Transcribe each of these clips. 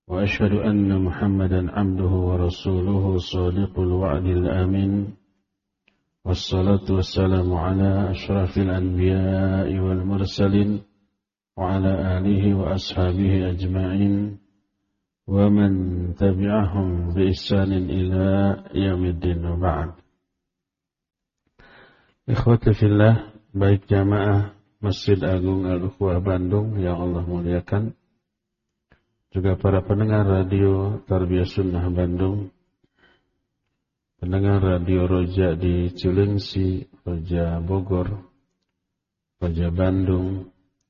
وأشهد أن محمدا عبده ورسوله صادق الوعد الآمين والصلاة والسلام على أشرف الأنبياء والمرسلين وعلى آله وأصحابه أجمعين ومن تبعهم بإحسان إلى يوم الدين وبعد. Ikhwati fillah, baik jamaah Masjid Agung Al-Ukhwah Bandung yang Allah muliakan, juga para pendengar radio Tarbiyah Sunnah Bandung, pendengar radio Roja di Cilengsi, Roja Bogor, Roja Bandung,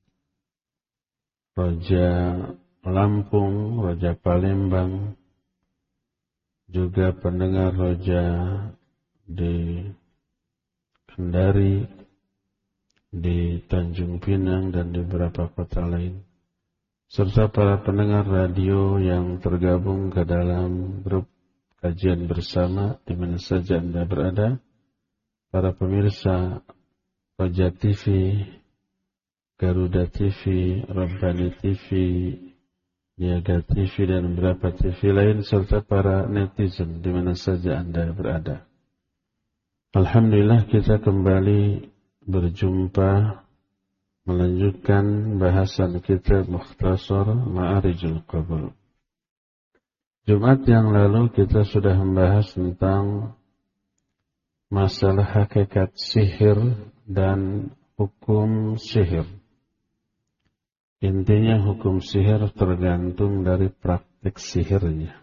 Roja Lampung, Roja Palembang, juga pendengar Roja di Kendari, di Tanjung Pinang dan di beberapa kota lain, serta para pendengar radio yang tergabung ke dalam grup kajian bersama di mana saja Anda berada, para pemirsa Roja TV, Garuda TV, Rabbani TV, Niaga TV dan beberapa TV lain, serta para netizen di mana saja Anda berada. Alhamdulillah kita kembali berjumpa melanjutkan bahasan kitab Mukhtasar Ma'arijul Qabul. Jumat yang lalu kita sudah membahas tentang masalah hakikat sihir dan hukum sihir. Intinya hukum sihir tergantung dari praktik sihirnya.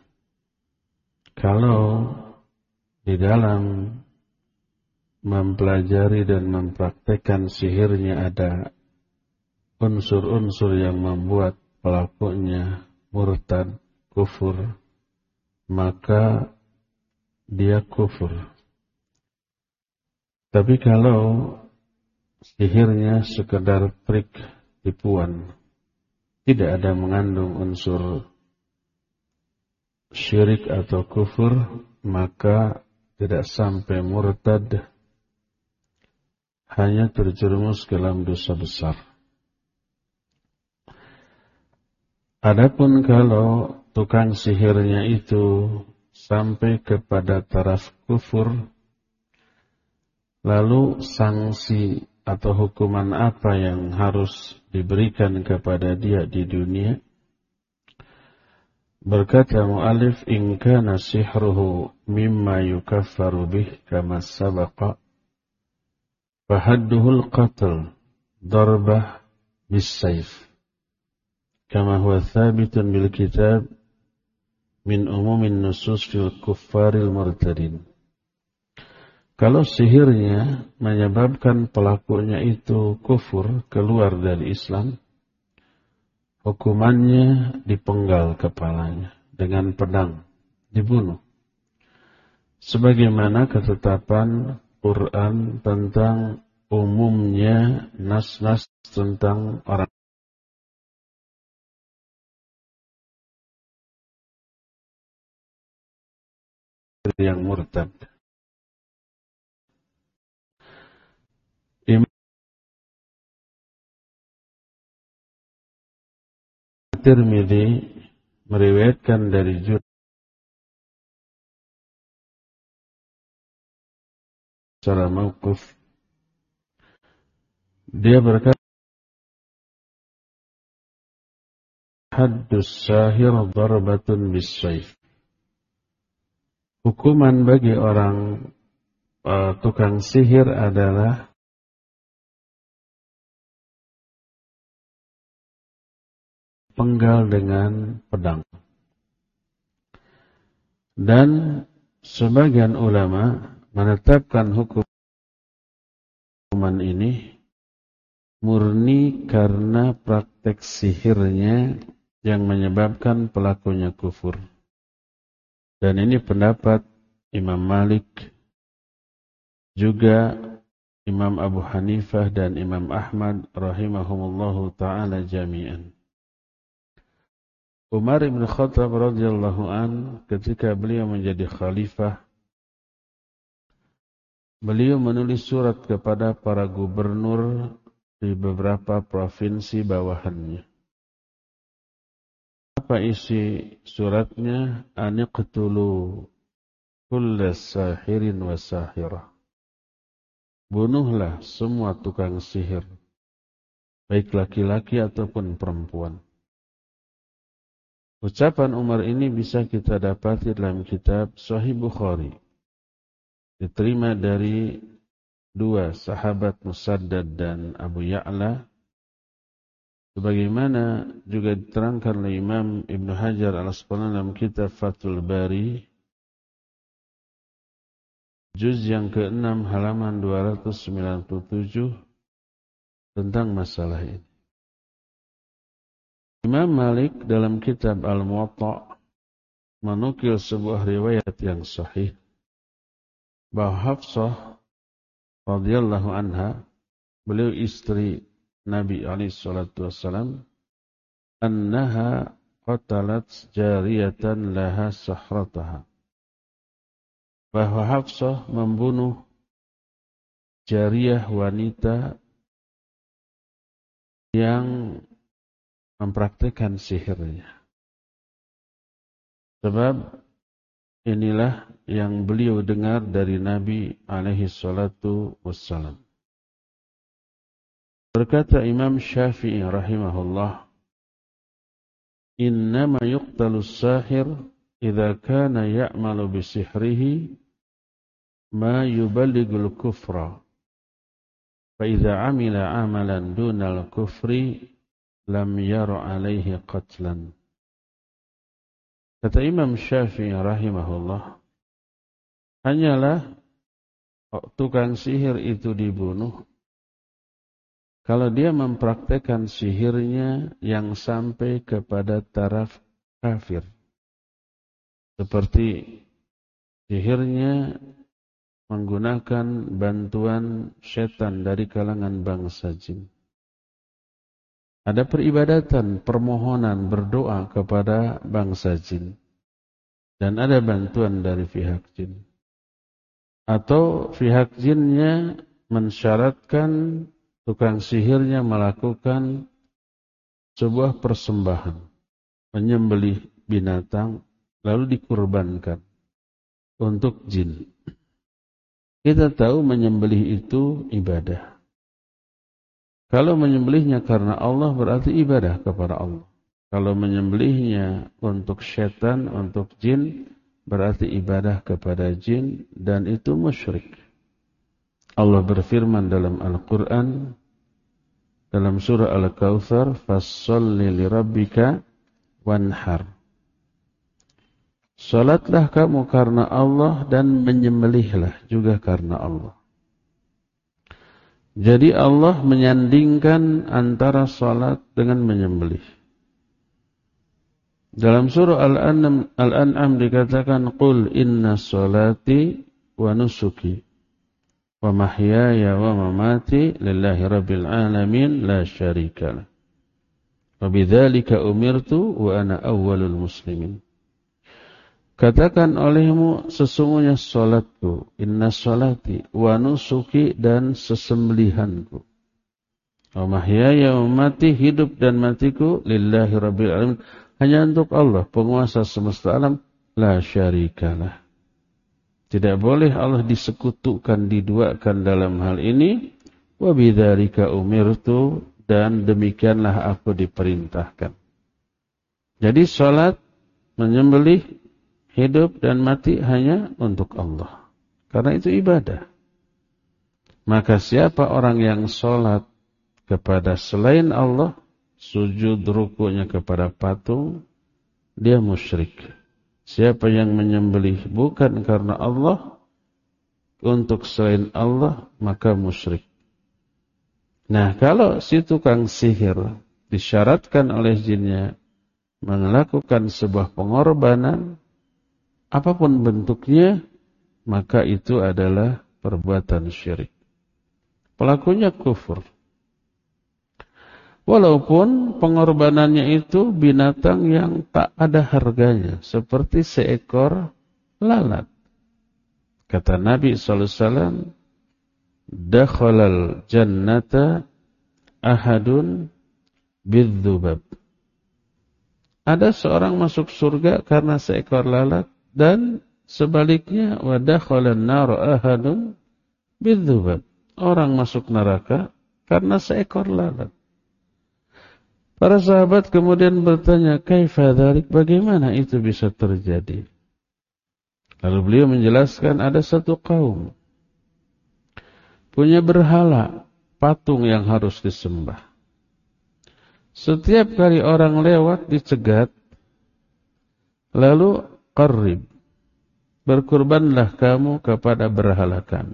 Kalau di dalam mempelajari dan mempraktekkan sihirnya ada unsur-unsur yang membuat pelakunya murtad, kufur, maka dia kufur. Tapi kalau sihirnya sekedar trik tipuan, tidak ada mengandung unsur syirik atau kufur, maka tidak sampai murtad, hanya terjerumus ke dalam dosa besar. Adapun kalau tukang sihirnya itu sampai kepada taraf kufur, lalu sanksi atau hukuman apa yang harus diberikan kepada dia di dunia? Berkata mu'alif, in kana sihruhu mimma yukaffaru bih kama sabaqa fahadduhul qatl darbah bis-sayf kama huwa thabitun bil kitab min umumin nusus fil kuffaril murtadin. Kalau sihirnya menyebabkan pelakunya itu kufur, keluar dari Islam, hukumannya dipenggal kepalanya dengan pedang, dibunuh. Sebagaimana ketetapan Quran tentang umumnya nas-nas tentang orang yang murtad. Imam Tirmidzi meriwayatkan dari secara mauquf, dia berkata, haddus sahir darbatun bis-sayf. Hukuman bagi orang tukang sihir adalah penggal dengan pedang. Dan sebagian ulama menetapkan hukuman ini murni karena praktek sihirnya yang menyebabkan pelakunya kufur. Dan ini pendapat Imam Malik, juga Imam Abu Hanifah dan Imam Ahmad rahimahumullahu ta'ala jami'an. Umar ibn Khattab radhiyallahu an, ketika beliau menjadi khalifah, beliau menulis surat kepada para gubernur di beberapa provinsi bawahannya. Apa isi suratnya? Aniqtulu kulla sahirin wa sahirah. Bunuhlah semua tukang sihir, baik laki-laki ataupun perempuan. Ucapan Umar ini bisa kita dapati dalam kitab Sahih Bukhari. Diterima dari dua sahabat Musaddad dan Abu Ya'la. Sebagaimana juga diterangkan oleh Imam Ibn Hajar al-Asqalani dalam kitab Fathul Bari, juz yang ke-6 halaman 297 tentang masalah ini. Imam Malik dalam kitab Al-Muwatta menukil sebuah riwayat yang sahih bahwa Hafsah radhiyallahu anha, beliau istri Nabi SAW, annaha qatalat jariyatan laha sahrataha, bahwa Hafsah membunuh jariyah wanita yang mempraktikkan sihirnya. Sebab inilah yang beliau dengar dari Nabi SAW. Berkata Imam Syafi'i rahimahullah, innama yuqtalu sahir idza kana ya'malu bisihrihi ma yuballighul kufra, fa idza amila amalan dunal kufri lam yara alaihi qatlan. Kata Imam Syafi'i rahimahullah, hanyalah tukang sihir itu dibunuh kalau dia mempraktekkan sihirnya yang sampai kepada taraf kafir. Seperti sihirnya menggunakan bantuan setan dari kalangan bangsa jin. Ada peribadatan, permohonan, berdoa kepada bangsa jin. Dan ada bantuan dari pihak jin. Atau pihak jinnya mensyaratkan tukang sihirnya melakukan sebuah persembahan, menyembelih binatang, lalu dikurbankan untuk jin. Kita tahu menyembelih itu ibadah. Kalau menyembelihnya karena Allah berarti ibadah kepada Allah. Kalau menyembelihnya untuk syaitan, untuk jin, berarti ibadah kepada jin, dan itu musyrik. Allah berfirman dalam Al-Quran, dalam surah Al-Kautsar, fasholli lirabbika wanhar. Salatlah kamu karena Allah dan menyembelihlah juga karena Allah. Jadi Allah menyandingkan antara salat dengan menyembelih. Dalam surah Al-An'am dikatakan, qul inna salati wa nusuki wa mahyaya wa mamati lillahi rabbil alamin la syarika lah. Wa bidzalika umirtu wa ana awwalul muslimin. Katakan olehmu, sesungguhnya salatku, inna salati wa nusuki, dan sesembelihanku. Wa mahyaya wa mamati, hidup dan matiku, lillahi rabbil alamin, hanya untuk Allah, penguasa semesta alam, la syarikalah. Tidak boleh Allah disekutukan, diduakan dalam hal ini. Wa bidzalika umirtu, dan demikianlah aku diperintahkan. Jadi salat, menyembelih, hidup dan mati hanya untuk Allah. Karena itu ibadah. Maka siapa orang yang sholat kepada selain Allah, sujud rukunya kepada patung, dia musyrik. Siapa yang menyembelih bukan karena Allah, untuk selain Allah, maka musyrik. Nah, kalau si tukang sihir disyaratkan oleh jinnya melakukan sebuah pengorbanan, apapun bentuknya, maka itu adalah perbuatan syirik. Pelakunya kufur. Walaupun pengorbanannya itu binatang yang tak ada harganya, seperti seekor lalat. Kata Nabi SAW, dakhalal jannata ahadun bidzubab. ada seorang masuk surga karena seekor lalat, dan sebaliknya wa dakhalan nar ahadun bidzubab. Orang masuk neraka karena seekor lalat. Para sahabat kemudian bertanya, kaifa dzalik? Bagaimana itu bisa terjadi? Lalu beliau menjelaskan, ada satu kaum punya berhala, patung yang harus disembah. Setiap kali orang lewat dicegat, lalu qarrib, berkurbanlah kamu kepada berhala kami.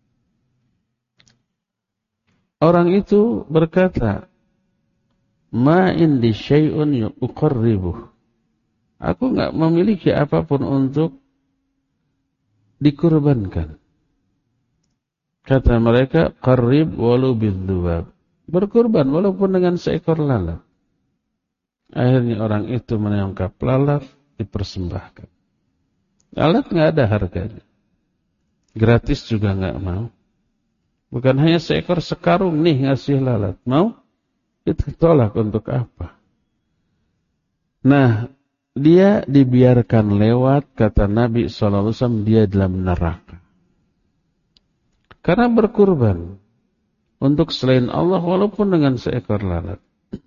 Orang itu berkata, ma indi syai'un uqarribuh. Aku enggak memiliki apapun untuk dikurbankan. Kata mereka, qarrib walau bidzubab. Berkurban walaupun dengan seekor lalat. Akhirnya orang itu menangkap lalat, dipersembahkan. Lalat enggak ada harganya. Gratis juga enggak mau. Bukan hanya seekor, sekarung nih ngasih lalat. Mau? Itu tolak untuk apa? Nah, dia dibiarkan lewat, kata Nabi SAW, dia dalam neraka. Karena berkurban untuk selain Allah walaupun dengan seekor lalat.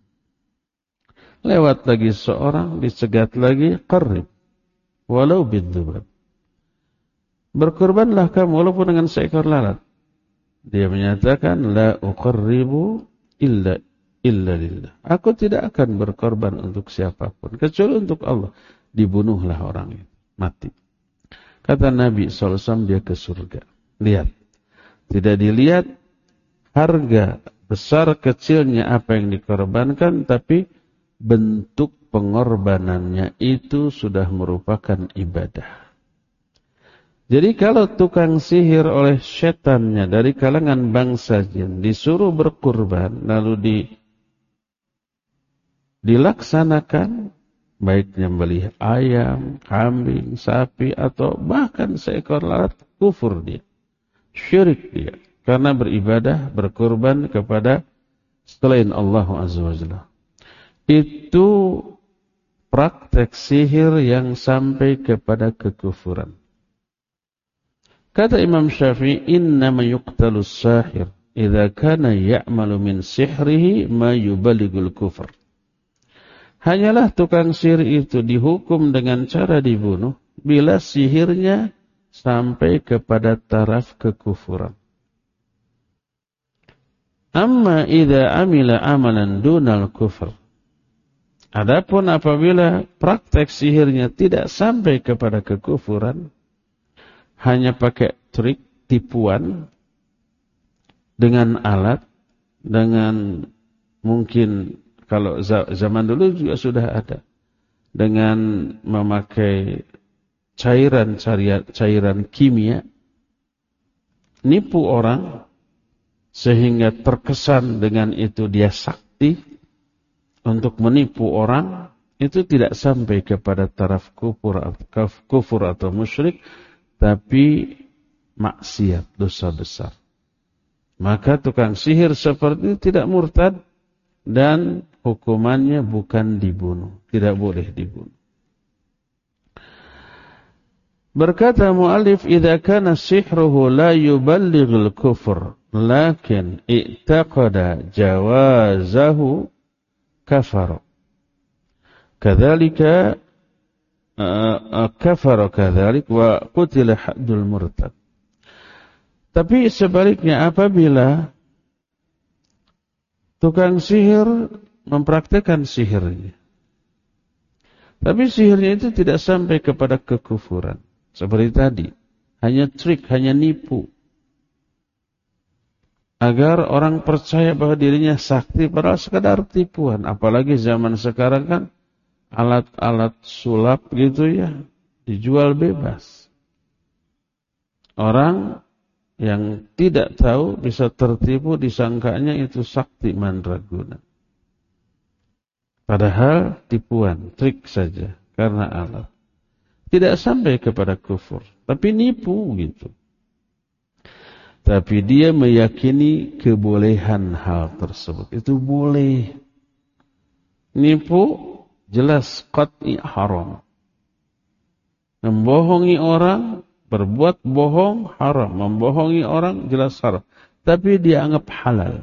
Lewat lagi seorang, dicegat lagi, qarrib walau bidzubab. Berkurbanlah kamu walaupun dengan seekor lalat. Dia menyatakan, la uqarribu illa lillah. Aku tidak akan berkorban untuk siapapun kecuali untuk Allah. Dibunuhlah orang itu, mati. Kata Nabi SAW, dia ke surga. Lihat, tidak dilihat harga besar kecilnya apa yang dikorbankan, tapi bentuk pengorbanannya itu sudah merupakan ibadah. Jadi kalau tukang sihir oleh setannya dari kalangan bangsa jin disuruh berkurban, lalu dilaksanakan, baik nyembelih ayam, kambing, sapi, atau bahkan seekor lalat, kufur dia. Syirik dia. Karena beribadah, berkurban kepada selain Allah Azza wa Jalla. Itu praktek sihir yang sampai kepada kekufuran. Kata Imam Syafi'i, innama yuqtalus sahir idza kana ya'malu min sihrihi ma yubaligul kufr. Hanyalah tukang sihir itu dihukum dengan cara dibunuh bila sihirnya sampai kepada taraf kekufuran. Amma idza amila amalan dunal kufr. Adapun apabila praktek sihirnya tidak sampai kepada kekufuran, hanya pakai trik, tipuan, dengan alat, dengan mungkin kalau zaman dulu juga sudah ada, dengan memakai cairan kimia, nipu orang sehingga terkesan dengan itu dia sakti untuk menipu orang, itu tidak sampai kepada taraf kufur atau musyrik, tapi maksiat, dosa besar. Maka tukang sihir seperti itu tidak murtad dan hukumannya bukan dibunuh, tidak boleh dibunuh. Berkata mu'allif, idza kana sihruhu la yuballighul kufr lakin i'taqada jawazahu kafara. Kadzalika kafara kadzalik wa qutila haddul murtad. Tapi sebaliknya, apabila tukang sihir mempraktekkan sihirnya, tapi sihirnya itu tidak sampai kepada kekufuran, seperti tadi, hanya trik, hanya nipu, agar orang percaya bahwa dirinya sakti, padahal sekadar tipuan. Apalagi zaman sekarang kan alat-alat sulap gitu ya, dijual bebas. Orang yang tidak tahu bisa tertipu, disangkanya itu sakti mandraguna. Padahal tipuan, trik saja, karena alat. Tidak sampai kepada kufur, tapi nipu gitu. Tapi dia meyakini kebolehan hal tersebut. Itu boleh. Nipu jelas qat'i haram. Membohongi orang, berbuat bohong haram. Membohongi orang jelas haram. Tapi dianggap halal.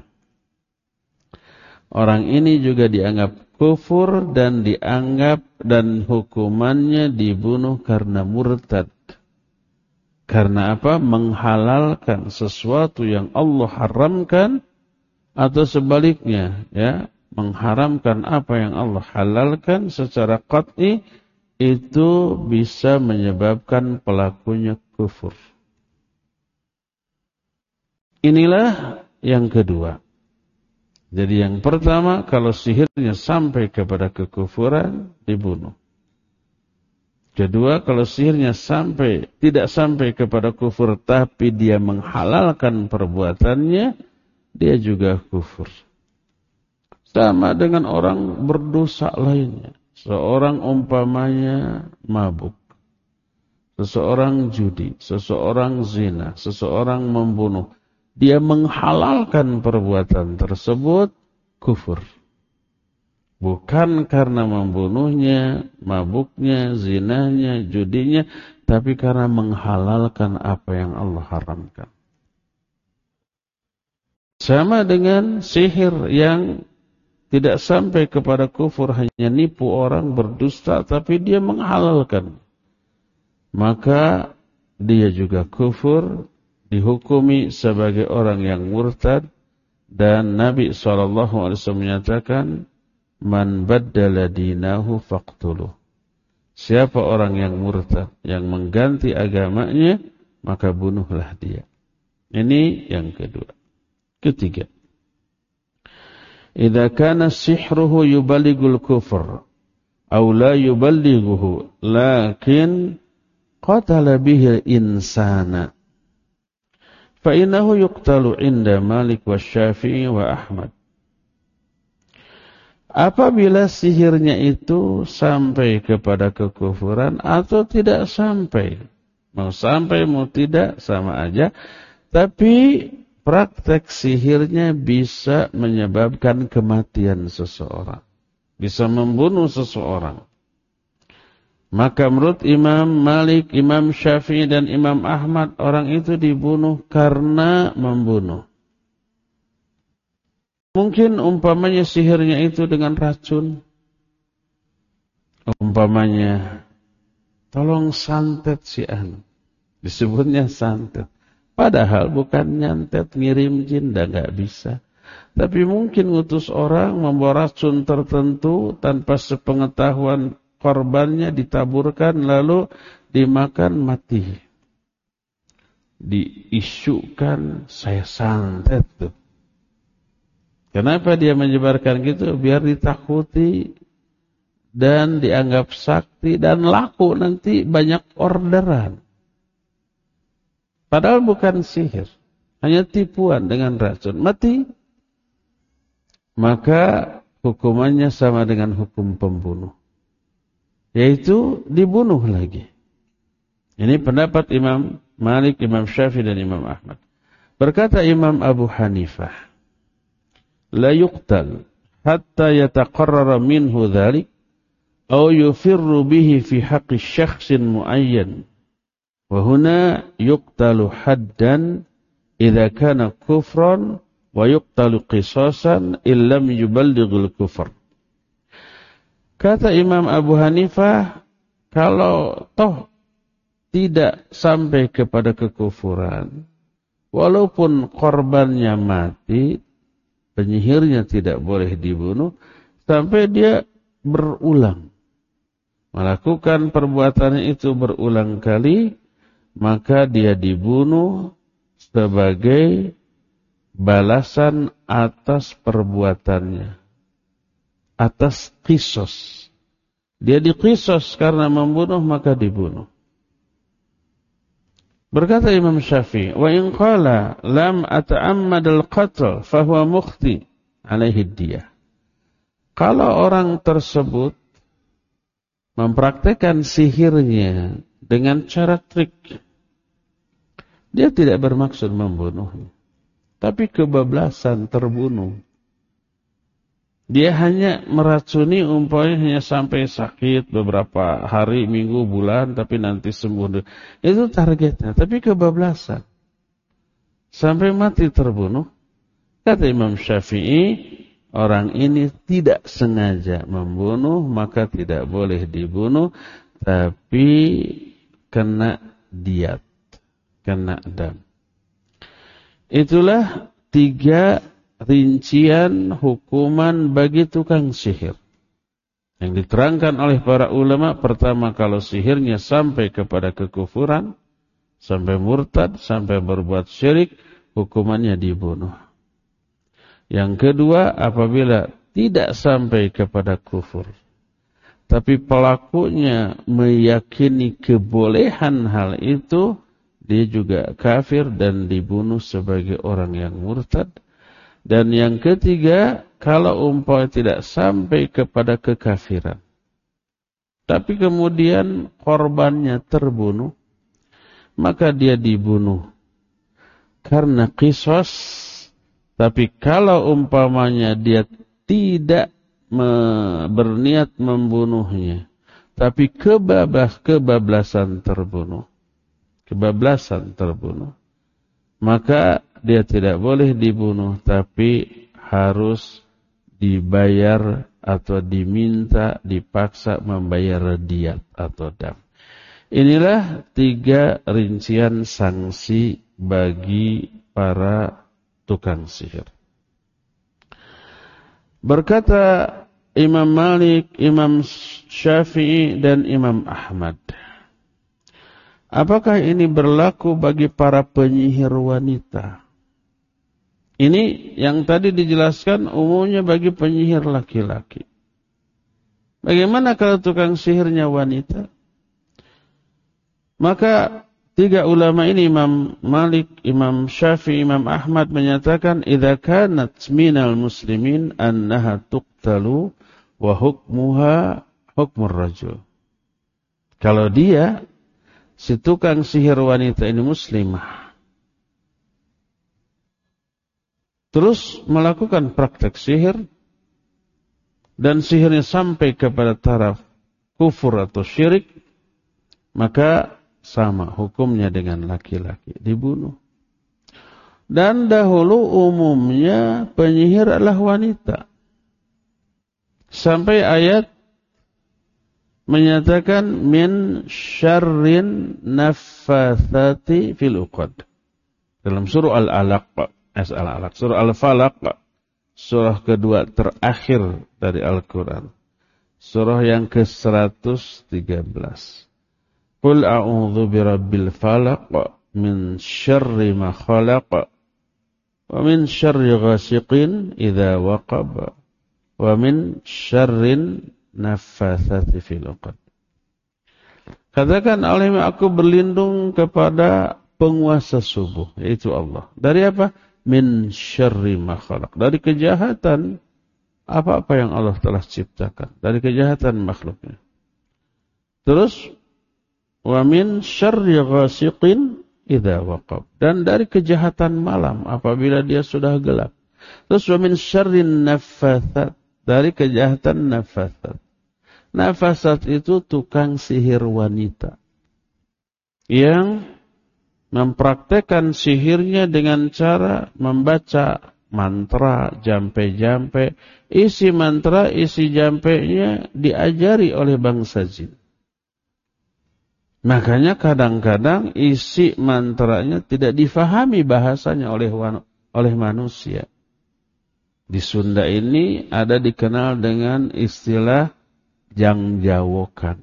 Orang ini juga dianggap kufur dan hukumannya dibunuh karena murtad. Karena apa? Menghalalkan sesuatu yang Allah haramkan atau sebaliknya, ya, mengharamkan apa yang Allah halalkan secara qat'i, itu bisa menyebabkan pelakunya kufur. Inilah yang kedua. Jadi yang pertama, kalau sihirnya sampai kepada kekufuran, dibunuh. Kedua, kalau sihirnya tidak sampai kepada kufur, tapi dia menghalalkan perbuatannya, dia juga kufur. Sama dengan orang berdosa lainnya. Seorang umpamanya mabuk, seseorang judi, seseorang zina, seseorang membunuh. Dia menghalalkan perbuatan tersebut, kufur. Bukan karena membunuhnya, mabuknya, zinanya, judinya, tapi karena menghalalkan apa yang Allah haramkan. Sama dengan sihir yang tidak sampai kepada kufur, hanya nipu orang, berdusta, tapi dia menghalalkan. Maka dia juga kufur, dihukumi sebagai orang yang murtad. Dan Nabi SAW menyatakan, man baddala dinahu faqtuluh. Siapa orang yang murtad, yang mengganti agamanya, maka bunuhlah dia. Ini yang kedua. Ketiga, idza kana sihruhu yuballighul kufr aw la yuballighuhu lakin qatala bihi insana fa innahu yuqtalu inda Malik wa Syafi'i wa Ahmad. Apabila sihirnya itu sampai kepada kekufuran atau tidak sampai, mau sampai mau tidak sama aja, tapi praktek sihirnya bisa menyebabkan kematian seseorang, bisa membunuh seseorang. Maka menurut Imam Malik, Imam Syafi'i dan Imam Ahmad, orang itu dibunuh karena membunuh. Mungkin umpamanya sihirnya itu dengan racun. Umpamanya, tolong santet si anu. Disebutnya santet. Padahal bukan nyantet, ngirim jin, nggak bisa. Tapi mungkin ngutus orang membawa racun tertentu tanpa sepengetahuan korbannya, ditaburkan lalu dimakan mati. Diisukan, saya santet tuh. Kenapa dia menyebarkan gitu? Biar ditakuti dan dianggap sakti dan laku, nanti banyak orderan. Padahal bukan sihir, hanya tipuan dengan racun. Mati. Maka hukumannya sama dengan hukum pembunuh, yaitu dibunuh lagi. Ini pendapat Imam Malik, Imam Syafi'i dan Imam Ahmad. Berkata Imam Abu Hanifah, la yuqtal hatta yataqarrara minhu dhalik aw yufirru bihi fi haqqi syakhsin muayyan. Wa huna yuqtalu haddan idza kana kufran wa yuqtalu qisasan illam yuballighul kufr. Kata Imam Abu Hanifah, kalau toh tidak sampai kepada kekufuran, walaupun korbannya mati, penyihirnya tidak boleh dibunuh sampai dia berulang. Melakukan perbuatannya itu berulang kali, maka dia dibunuh sebagai balasan atas perbuatannya, atas qisos. Dia diqisos karena membunuh, maka dibunuh. Berkata Imam Syafi'i, wa in qala lam ata'ammad al-qatl fa huwa mukhti alaihi diyah. Kalau orang tersebut mempraktekkan sihirnya dengan cara trik, dia tidak bermaksud membunuhnya, tapi kebablasan terbunuh. Dia hanya meracuni umpamanya hanya sampai sakit beberapa hari, minggu, bulan, tapi nanti sembuh. Itu targetnya, tapi kebablasan. Sampai mati terbunuh. Kata Imam Syafi'i, orang ini tidak sengaja membunuh, maka tidak boleh dibunuh, tapi kena diat, kena dam. Itulah 3 rincian hukuman bagi tukang sihir yang diterangkan oleh para ulama. Pertama, kalau sihirnya sampai kepada kekufuran, sampai murtad, sampai berbuat syirik, hukumannya dibunuh. Yang kedua, apabila tidak sampai kepada kufur, tapi pelakunya meyakini kebolehan hal itu, dia juga kafir dan dibunuh sebagai orang yang murtad. Dan yang ketiga, kalau umpamanya tidak sampai kepada kekafiran, tapi kemudian korbannya terbunuh, maka dia dibunuh karena qisas. Tapi kalau umpamanya dia tidak berniat membunuhnya, tapi kebablasan terbunuh, maka dia tidak boleh dibunuh, tapi harus dibayar atau diminta, dipaksa membayar diat atau dam. Inilah 3 rincian sanksi bagi para tukang sihir. Berkata Imam Malik, Imam Syafi'i, dan Imam Ahmad, apakah ini berlaku bagi para penyihir wanita? Ini yang tadi dijelaskan umumnya bagi penyihir laki-laki. Bagaimana kalau tukang sihirnya wanita? Maka 3 ulama ini, Imam Malik, Imam Syafi'i, Imam Ahmad, menyatakan idza kanat minal muslimin annaha tuqtalu wa hukmuha hukmur rajul. Kalau dia, si tukang sihir wanita ini muslimah, terus melakukan praktek sihir, dan sihirnya sampai kepada taraf kufur atau syirik, maka sama hukumnya dengan laki-laki, dibunuh. Dan dahulu umumnya penyihir adalah wanita. Sampai ayat menyatakan min syarrin naffatsati fil uqad. Dalam surah Al-Alaq, surah Al-Falaq, surah kedua terakhir dari Al-Quran. Surah yang ke-113. Qul a'udzu birabbil falaq min syarri ma khalaq wa min syarri ghasiqin idza waqab wa min syarrin naffatsati fil 'uqad. Katakan oleh aku berlindung kepada penguasa subuh, yaitu Allah. Dari apa? Min syarri ma khalaq. Dari kejahatan apa-apa yang Allah telah ciptakan, dari kejahatan makhluknya. Terus wa min syarri ghasiqin idza waqab, dan dari kejahatan malam apabila dia sudah gelap. Terus wa min syarrin naffatsat, dari kejahatan naffatsat. Nafasat itu tukang sihir wanita yang mempraktekkan sihirnya dengan cara membaca mantra, jampe-jampe. Isi mantra, isi jampenya diajari oleh bangsa jin. Makanya kadang-kadang isi mantranya tidak difahami bahasanya oleh manusia. Di Sunda ini ada dikenal dengan istilah jangjawokan.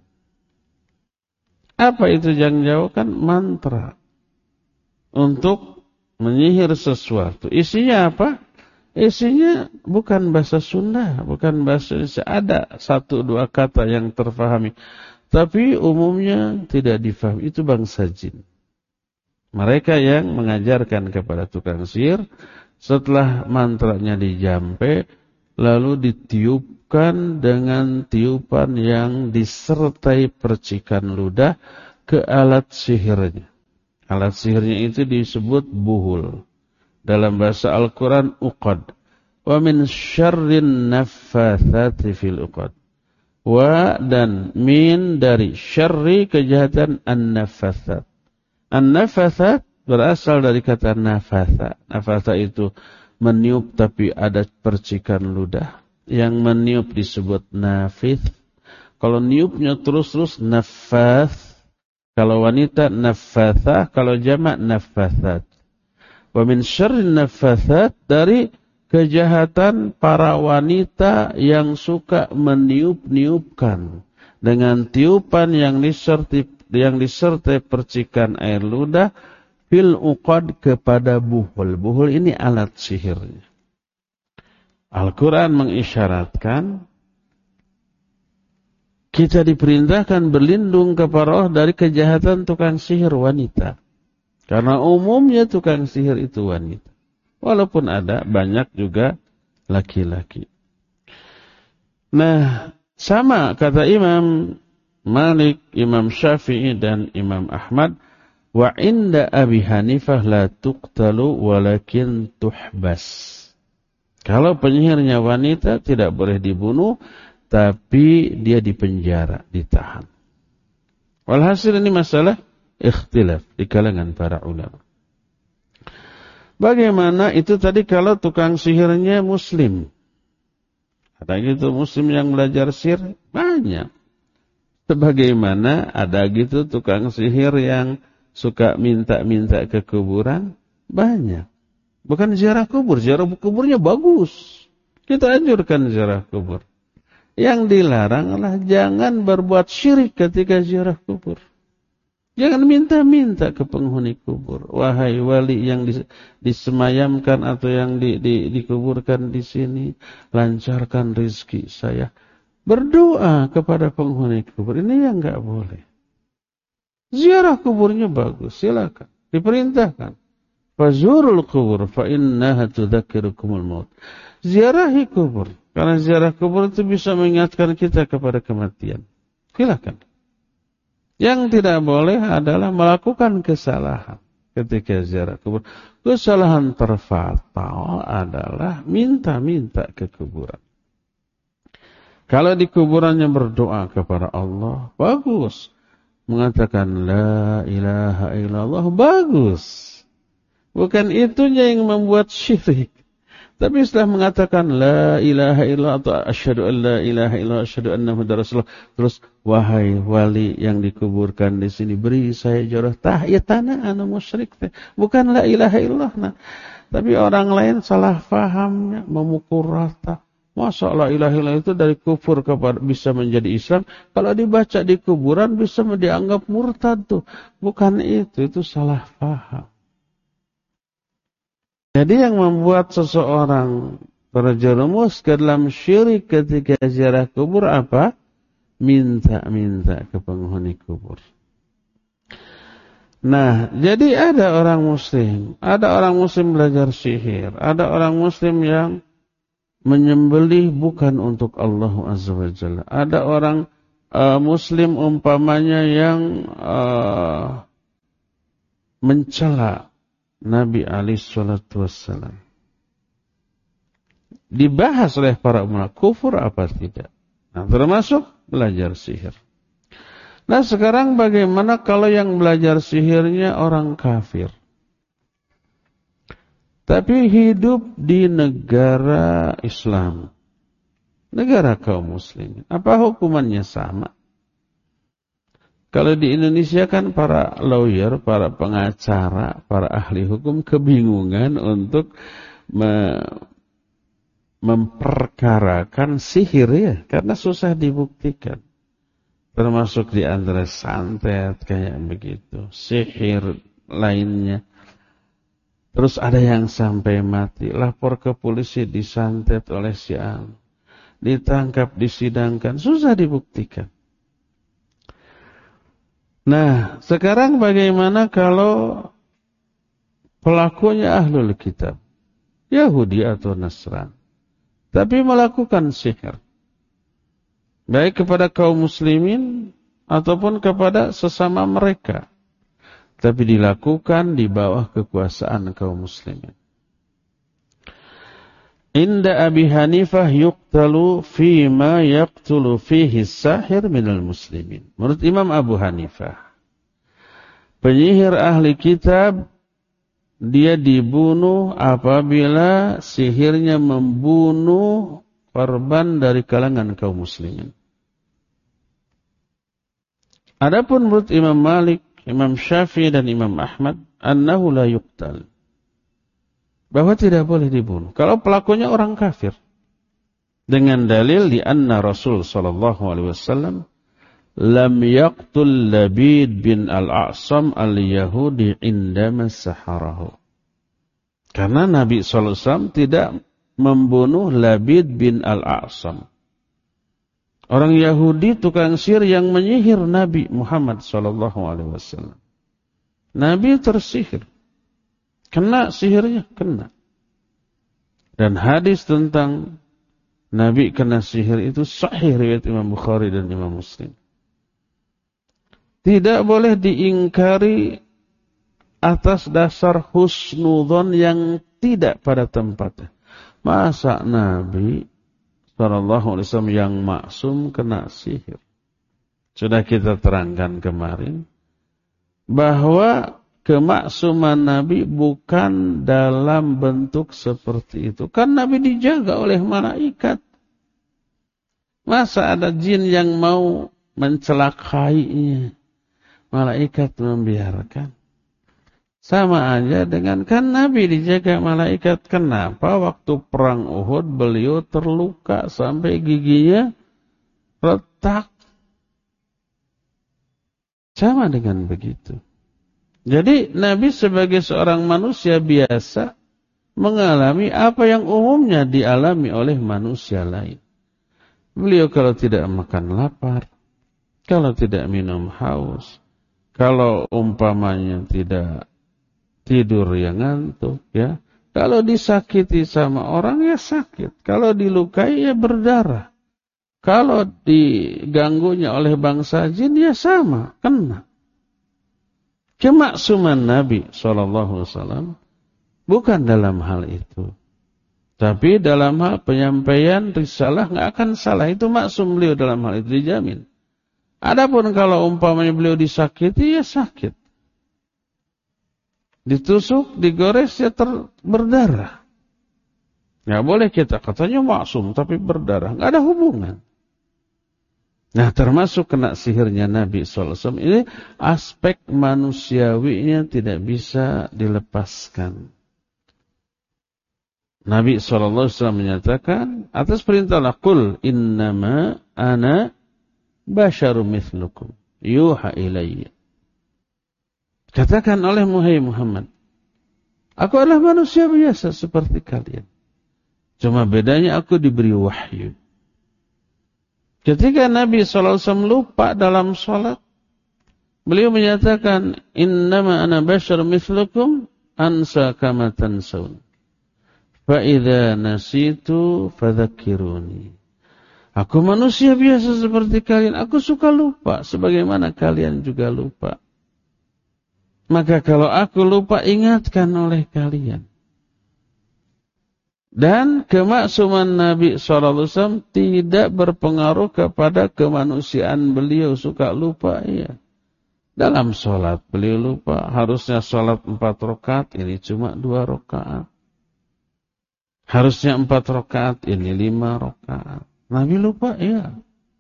Apa itu jangjawokan? Mantra untuk menyihir sesuatu. Isinya apa? Isinya bukan bahasa Sunda, bukan bahasa Indonesia. Ada 1-2 kata yang terfahami, tapi umumnya tidak difahami. Itu bangsa jin. Mereka yang mengajarkan kepada tukang sihir, setelah mantranya dijampe, lalu ditiupkan dengan tiupan yang disertai percikan ludah ke alat sihirnya. Alat sihirnya itu disebut buhul. Dalam bahasa Al-Quran, uqad. wa min syarrin naffatsati fil uqad. Wa dan min dari syarri kejahatan an-naffatsat. An-naffatsat berasal dari kata nafatha. Nafatha itu meniup tapi ada percikan ludah. Yang meniup disebut nafith. Kalau niupnya terus-terus naffath. Kalau wanita naffathah, kalau jamak naffathat. Wa min syarrin naffatsat, dari kejahatan para wanita yang suka meniup-niupkan dengan tiupan yang disertai percikan air ludah fil uqad kepada buhul. Buhul ini alat sihirnya. Al-Quran mengisyaratkan kita diperintahkan berlindung kepada Allah dari kejahatan tukang sihir wanita. Karena umumnya tukang sihir itu wanita. Walaupun ada banyak juga laki-laki. Nah, sama kata Imam Malik, Imam Syafi'i dan Imam Ahmad, wa inda Abi Hanifah la tuqtalu walakin tuhbas. Kalau penyihirnya wanita tidak boleh dibunuh, tapi dia dipenjara, ditahan. Walhasil ini masalah ikhtilaf di kalangan para ulama. Bagaimana itu tadi kalau tukang sihirnya muslim? Ada gitu muslim yang belajar sihir? Banyak. Sebagaimana ada gitu tukang sihir yang suka minta-minta ke kuburan? Banyak. Bukan ziarah kuburnya bagus. Kita anjurkan ziarah kubur. Yang dilarang adalah jangan berbuat syirik ketika ziarah kubur. Jangan minta-minta ke penghuni kubur. Wahai wali yang disemayamkan atau yang dikuburkan di sini, lancarkan rezeki saya. Berdoa kepada penghuni kubur. Ini yang enggak boleh. Ziarah kuburnya bagus, silakan. Diperintahkan. Fazurul kubur fa innaha tudzakirukumul maut. Ziarahi kubur. Karena ziarah kubur itu bisa mengingatkan kita kepada kematian. Silakan. Yang tidak boleh adalah melakukan kesalahan ketika ziarah kubur. Kesalahan terfatal adalah minta-minta ke kuburan. Kalau di kuburannya berdoa kepada Allah, bagus. Mengatakan la ilaha illallah, bagus. Bukan itunya yang membuat syirik. Tapi setelah mengatakan la ilaha illallah atau asyhadu an la ilaha illallah asyhadu anna muhammadar rasulullah, terus wahai wali yang dikuburkan di sini, beri saya jodoh tanah anu musyrik teh. Bukan la ilaha illallah. Nah, tapi orang lain salah fahamnya, memukul rata. Masa la ilaha illallah itu dari kufur kepada bisa menjadi Islam, kalau dibaca di kuburan bisa dianggap murtad tuh. Bukan itu salah faham. Jadi yang membuat seseorang terjerumus ke dalam syirik ketika ziarah kubur apa? Minta-minta ke penghuni kubur. Nah, jadi ada orang muslim belajar sihir, ada orang muslim yang menyembelih bukan untuk Allah Azza wa Jalla. Ada orang muslim umpamanya yang mencela Nabi alaihi salatu wassalam. Dibahas oleh para ulama, kufur apa tidak? Nah, termasuk belajar sihir. Nah, sekarang bagaimana kalau yang belajar sihirnya orang kafir? Tapi hidup di negara Islam, negara kaum muslimin. Apa hukumannya sama? Kalau di Indonesia kan para lawyer, para pengacara, para ahli hukum kebingungan untuk memperkarakan sihir ya, karena susah dibuktikan. Termasuk di antara santet kayak begitu, sihir lainnya. Terus ada yang sampai mati, lapor ke polisi disantet oleh si A, ditangkap, disidangkan, susah dibuktikan. Nah, sekarang bagaimana kalau pelakunya ahlul kitab, Yahudi atau Nasrani, tapi melakukan sihir, baik kepada kaum muslimin ataupun kepada sesama mereka, tapi dilakukan di bawah kekuasaan kaum muslimin. Inda Abi Hanifah yuqtalu fima yaqtulu fihi sahir minal muslimin. Menurut Imam Abu Hanifah, penyihir ahli kitab dia dibunuh apabila sihirnya membunuh korban dari kalangan kaum muslimin. Adapun menurut Imam Malik, Imam Syafi'i dan Imam Ahmad, annahu la yuqtal, bahwa tidak boleh dibunuh kalau pelakunya orang kafir, dengan dalil di anna Rasul sallallahu alaihi wasallam lam yaqtul Labid bin al-A'sam al-Yahudi indama saharahu. Karena Nabi sallallahu alaihi wasallam tidak membunuh Labid bin al-A'sam, orang Yahudi tukang sihir yang menyihir Nabi Muhammad sallallahu alaihi wasallam. Nabi tersihir. Kena sihirnya, kena. Dan hadis tentang Nabi kena sihir itu sahih riwayat Imam Bukhari dan Imam Muslim. Tidak boleh diingkari atas dasar husnudzon yang tidak pada tempatnya. Masa Nabi SAW yang maksum kena sihir? Sudah kita terangkan kemarin bahwa kemaksuman Nabi bukan dalam bentuk seperti itu. Kan Nabi dijaga oleh malaikat. Masa ada jin yang mau mencelakainya, malaikat membiarkan? Sama aja dengan kan Nabi dijaga malaikat. Kenapa waktu perang Uhud beliau terluka sampai giginya retak? Sama dengan begitu. Jadi Nabi sebagai seorang manusia biasa mengalami apa yang umumnya dialami oleh manusia lain. Beliau kalau tidak makan lapar, kalau tidak minum haus, kalau umpamanya tidak tidur ya ngantuk, ya. Kalau disakiti sama orang ya sakit, kalau dilukai ya berdarah. Kalau diganggunya oleh bangsa jin ya sama, kena. Kemaksuman Nabi SAW bukan dalam hal itu. Tapi dalam hal penyampaian risalah nggak akan salah. Itu maksum beliau dalam hal itu dijamin. Adapun kalau umpamanya beliau disakiti ya sakit. Ditusuk, digores ya berdarah. Nggak boleh kita katanya maksum tapi berdarah. Nggak ada hubungan. Nah, termasuk kena sihirnya Nabi SAW ini aspek manusiawinya tidak bisa dilepaskan. Nabi SAW menyatakan atas perintah Allah, "Qul innama ana basyarum mithlukum yuha ilayya." Katakan oleh Muhammad, aku adalah manusia biasa seperti kalian. Cuma bedanya aku diberi wahyu. Ketika Nabi SAW lupa dalam sholat, beliau menyatakan, "Innama ana bashar mithlukum ansa kama tansaun. Fa idza nasitu fadzakiruni." Aku manusia biasa seperti kalian, aku suka lupa sebagaimana kalian juga lupa. Maka kalau aku lupa, ingatkan oleh kalian. Dan kemaksuman Nabi SAW tidak berpengaruh kepada kemanusiaan beliau. Suka lupa, iya. Dalam sholat beliau lupa. Harusnya sholat 4 rakaat, ini cuma 2 rakaat. Harusnya 4 rakaat, ini 5 rakaat. Nabi lupa, iya.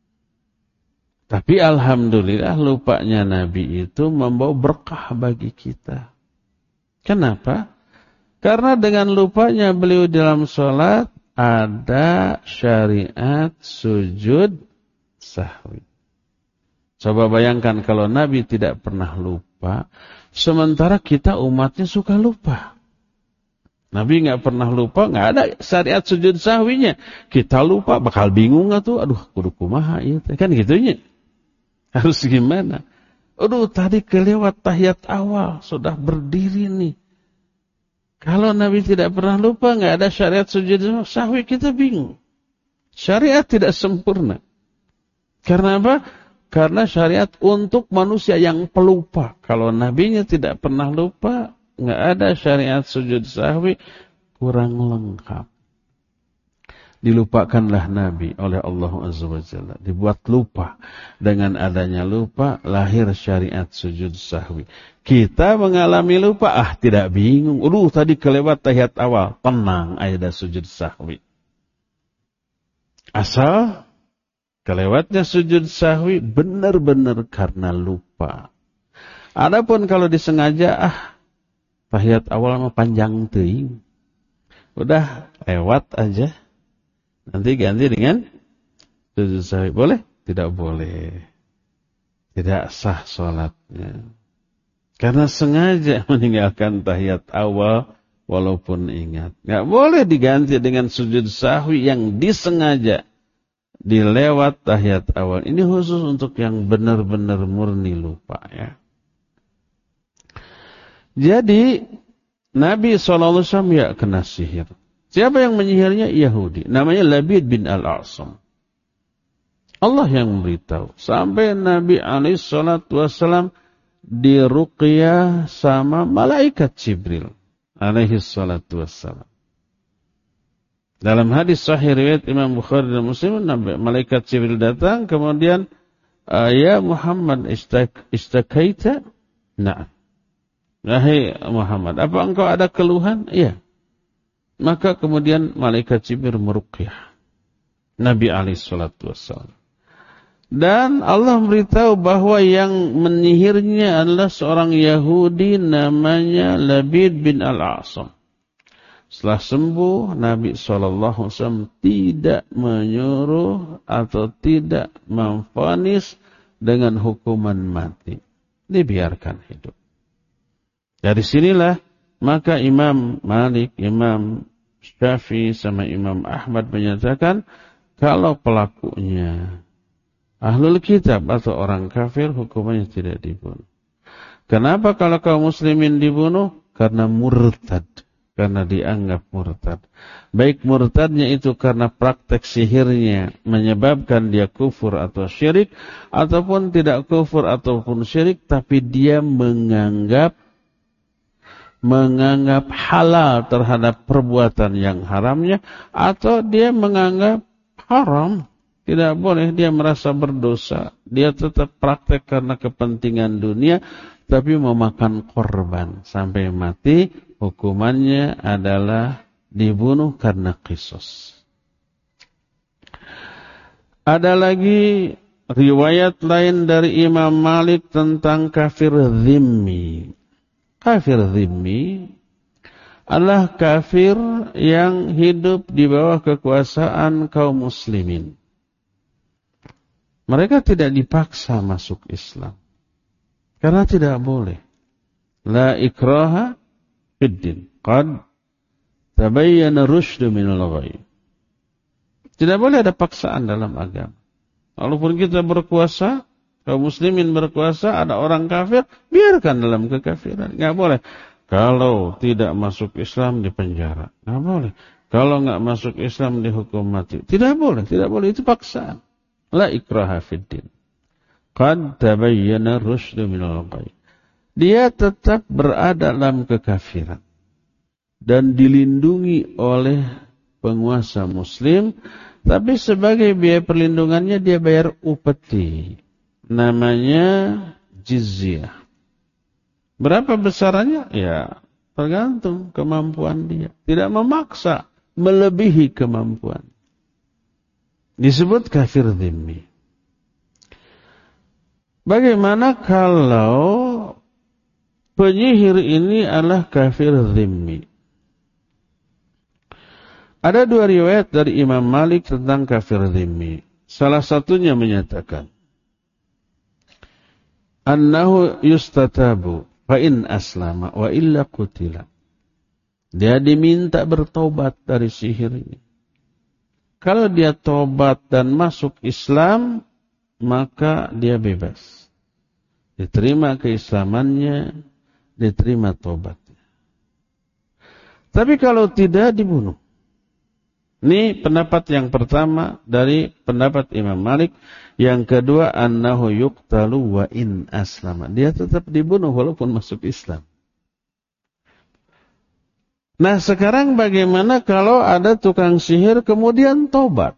Tapi alhamdulillah lupanya Nabi itu membawa berkah bagi kita. Kenapa? Karena dengan lupanya beliau dalam sholat, ada syariat sujud sahwi. Coba bayangkan kalau Nabi tidak pernah lupa, sementara kita umatnya suka lupa. Nabi nggak pernah lupa, nggak ada syariat sujud sahwinya. Kita lupa, bakal bingung nggak tuh? Aduh, kudu kumaha ya, kan gitunya. Harus gimana? Aduh, tadi kelewat tahiyat awal, sudah berdiri nih. Kalau Nabi tidak pernah lupa, nggak ada syariat sujud sahwi, kita bingung. Syariat tidak sempurna. Karena apa? Karena syariat untuk manusia yang pelupa. Kalau Nabinya tidak pernah lupa, nggak ada syariat sujud sahwi, kurang lengkap. Dilupakanlah Nabi oleh Allah Azza wa Jalla. Dibuat lupa. Dengan adanya lupa, lahir syariat sujud sahwi. Kita mengalami lupa, tidak bingung. Tadi kelewat tahiyat awal. Tenang, ada sujud sahwi. Asal kelewatnya sujud sahwi benar-benar karena lupa. Adapun kalau disengaja, tahiyat awal mah panjang teuing. Udah lewat aja. Nanti ganti dengan sujud sahwi. Boleh? Tidak boleh. Tidak sah sholatnya. Karena sengaja meninggalkan tahiyat awal walaupun ingat. Nggak boleh diganti dengan sujud sahwi yang disengaja dilewat tahiyat awal. Ini khusus untuk yang benar-benar murni lupa ya. Jadi Nabi SAW ya kena sihir. Siapa yang menyihirnya? Yahudi. Namanya Labid bin Al-A'sam. Allah yang memberitahu. Sampai Nabi SAW diruqyah sama malaikat Jibril alaihissalatu. Dalam hadis sahih riwayat Imam Bukhari dan Muslim, malaikat Jibril datang, kemudian, ya Muhammad istakaita? Na'am. Wahai Muhammad, apa engkau ada keluhan? Iya. Maka kemudian malaikat Jibril meruqyah Nabi alaihissalam. Dan Allah memberitahu bahwa yang menyihirnya adalah seorang Yahudi namanya Labid bin Al-A'sam. Setelah sembuh, Nabi SAW tidak menyuruh atau tidak memvonis dengan hukuman mati. Dibiarkan hidup. Dari sinilah maka Imam Malik, Imam Syafi'i sama Imam Ahmad menyatakan kalau pelakunya ahlul kitab atau orang kafir hukumannya tidak dibunuh. Kenapa kalau kaum muslimin dibunuh? Karena murtad. Karena dianggap murtad. Baik murtadnya itu karena praktek sihirnya menyebabkan dia kufur atau syirik, ataupun tidak kufur ataupun syirik, tapi dia menganggap halal terhadap perbuatan yang haramnya, atau dia menganggap haram, tidak boleh, dia merasa berdosa, dia tetap praktek karena kepentingan dunia, tapi memakan korban sampai mati, hukumannya adalah dibunuh karena qisas. Ada lagi riwayat lain dari Imam Malik tentang kafir dhimmi. Kafir dhimmi adalah kafir yang hidup di bawah kekuasaan kaum muslimin. Mereka tidak dipaksa masuk Islam. Karena tidak boleh. La ikraha fiddin. Qad tabayyana rusydu minal ghayy. Tidak boleh ada paksaan dalam agama. Walaupun kita berkuasa, kaum muslimin berkuasa, ada orang kafir, biarkan dalam kekafiran. Nggak boleh. Kalau tidak masuk Islam dipenjara. Nggak boleh. Kalau nggak masuk Islam dihukum mati. Tidak boleh. Tidak boleh. Itu paksaan. La ikraha fiddin. Qad tabayyana rusydu minal ghayy. Dia tetap berada dalam kekafiran. Dan dilindungi oleh penguasa muslim. Tapi sebagai biaya perlindungannya dia bayar upeti. Namanya jizyah. Berapa besarannya? Ya, tergantung kemampuan dia. Tidak memaksa, melebihi kemampuan. Disebut kafir dhimmi. Bagaimana kalau penyihir ini adalah kafir dhimmi? Ada dua riwayat dari Imam Malik tentang kafir dhimmi. Salah satunya menyatakan, annahu yustatabu fa in aslama wa illa qutila. Dia diminta bertobat dari sihirnya. Kalau dia tobat dan masuk Islam, maka dia bebas. Diterima keislamannya, diterima tobatnya. Tapi kalau tidak, dibunuh. Ini pendapat yang pertama dari pendapat Imam Malik. Yang kedua, annahu yuqtalu wa in aslama. Dia tetap dibunuh walaupun masuk Islam. Nah sekarang bagaimana kalau ada tukang sihir kemudian tobat?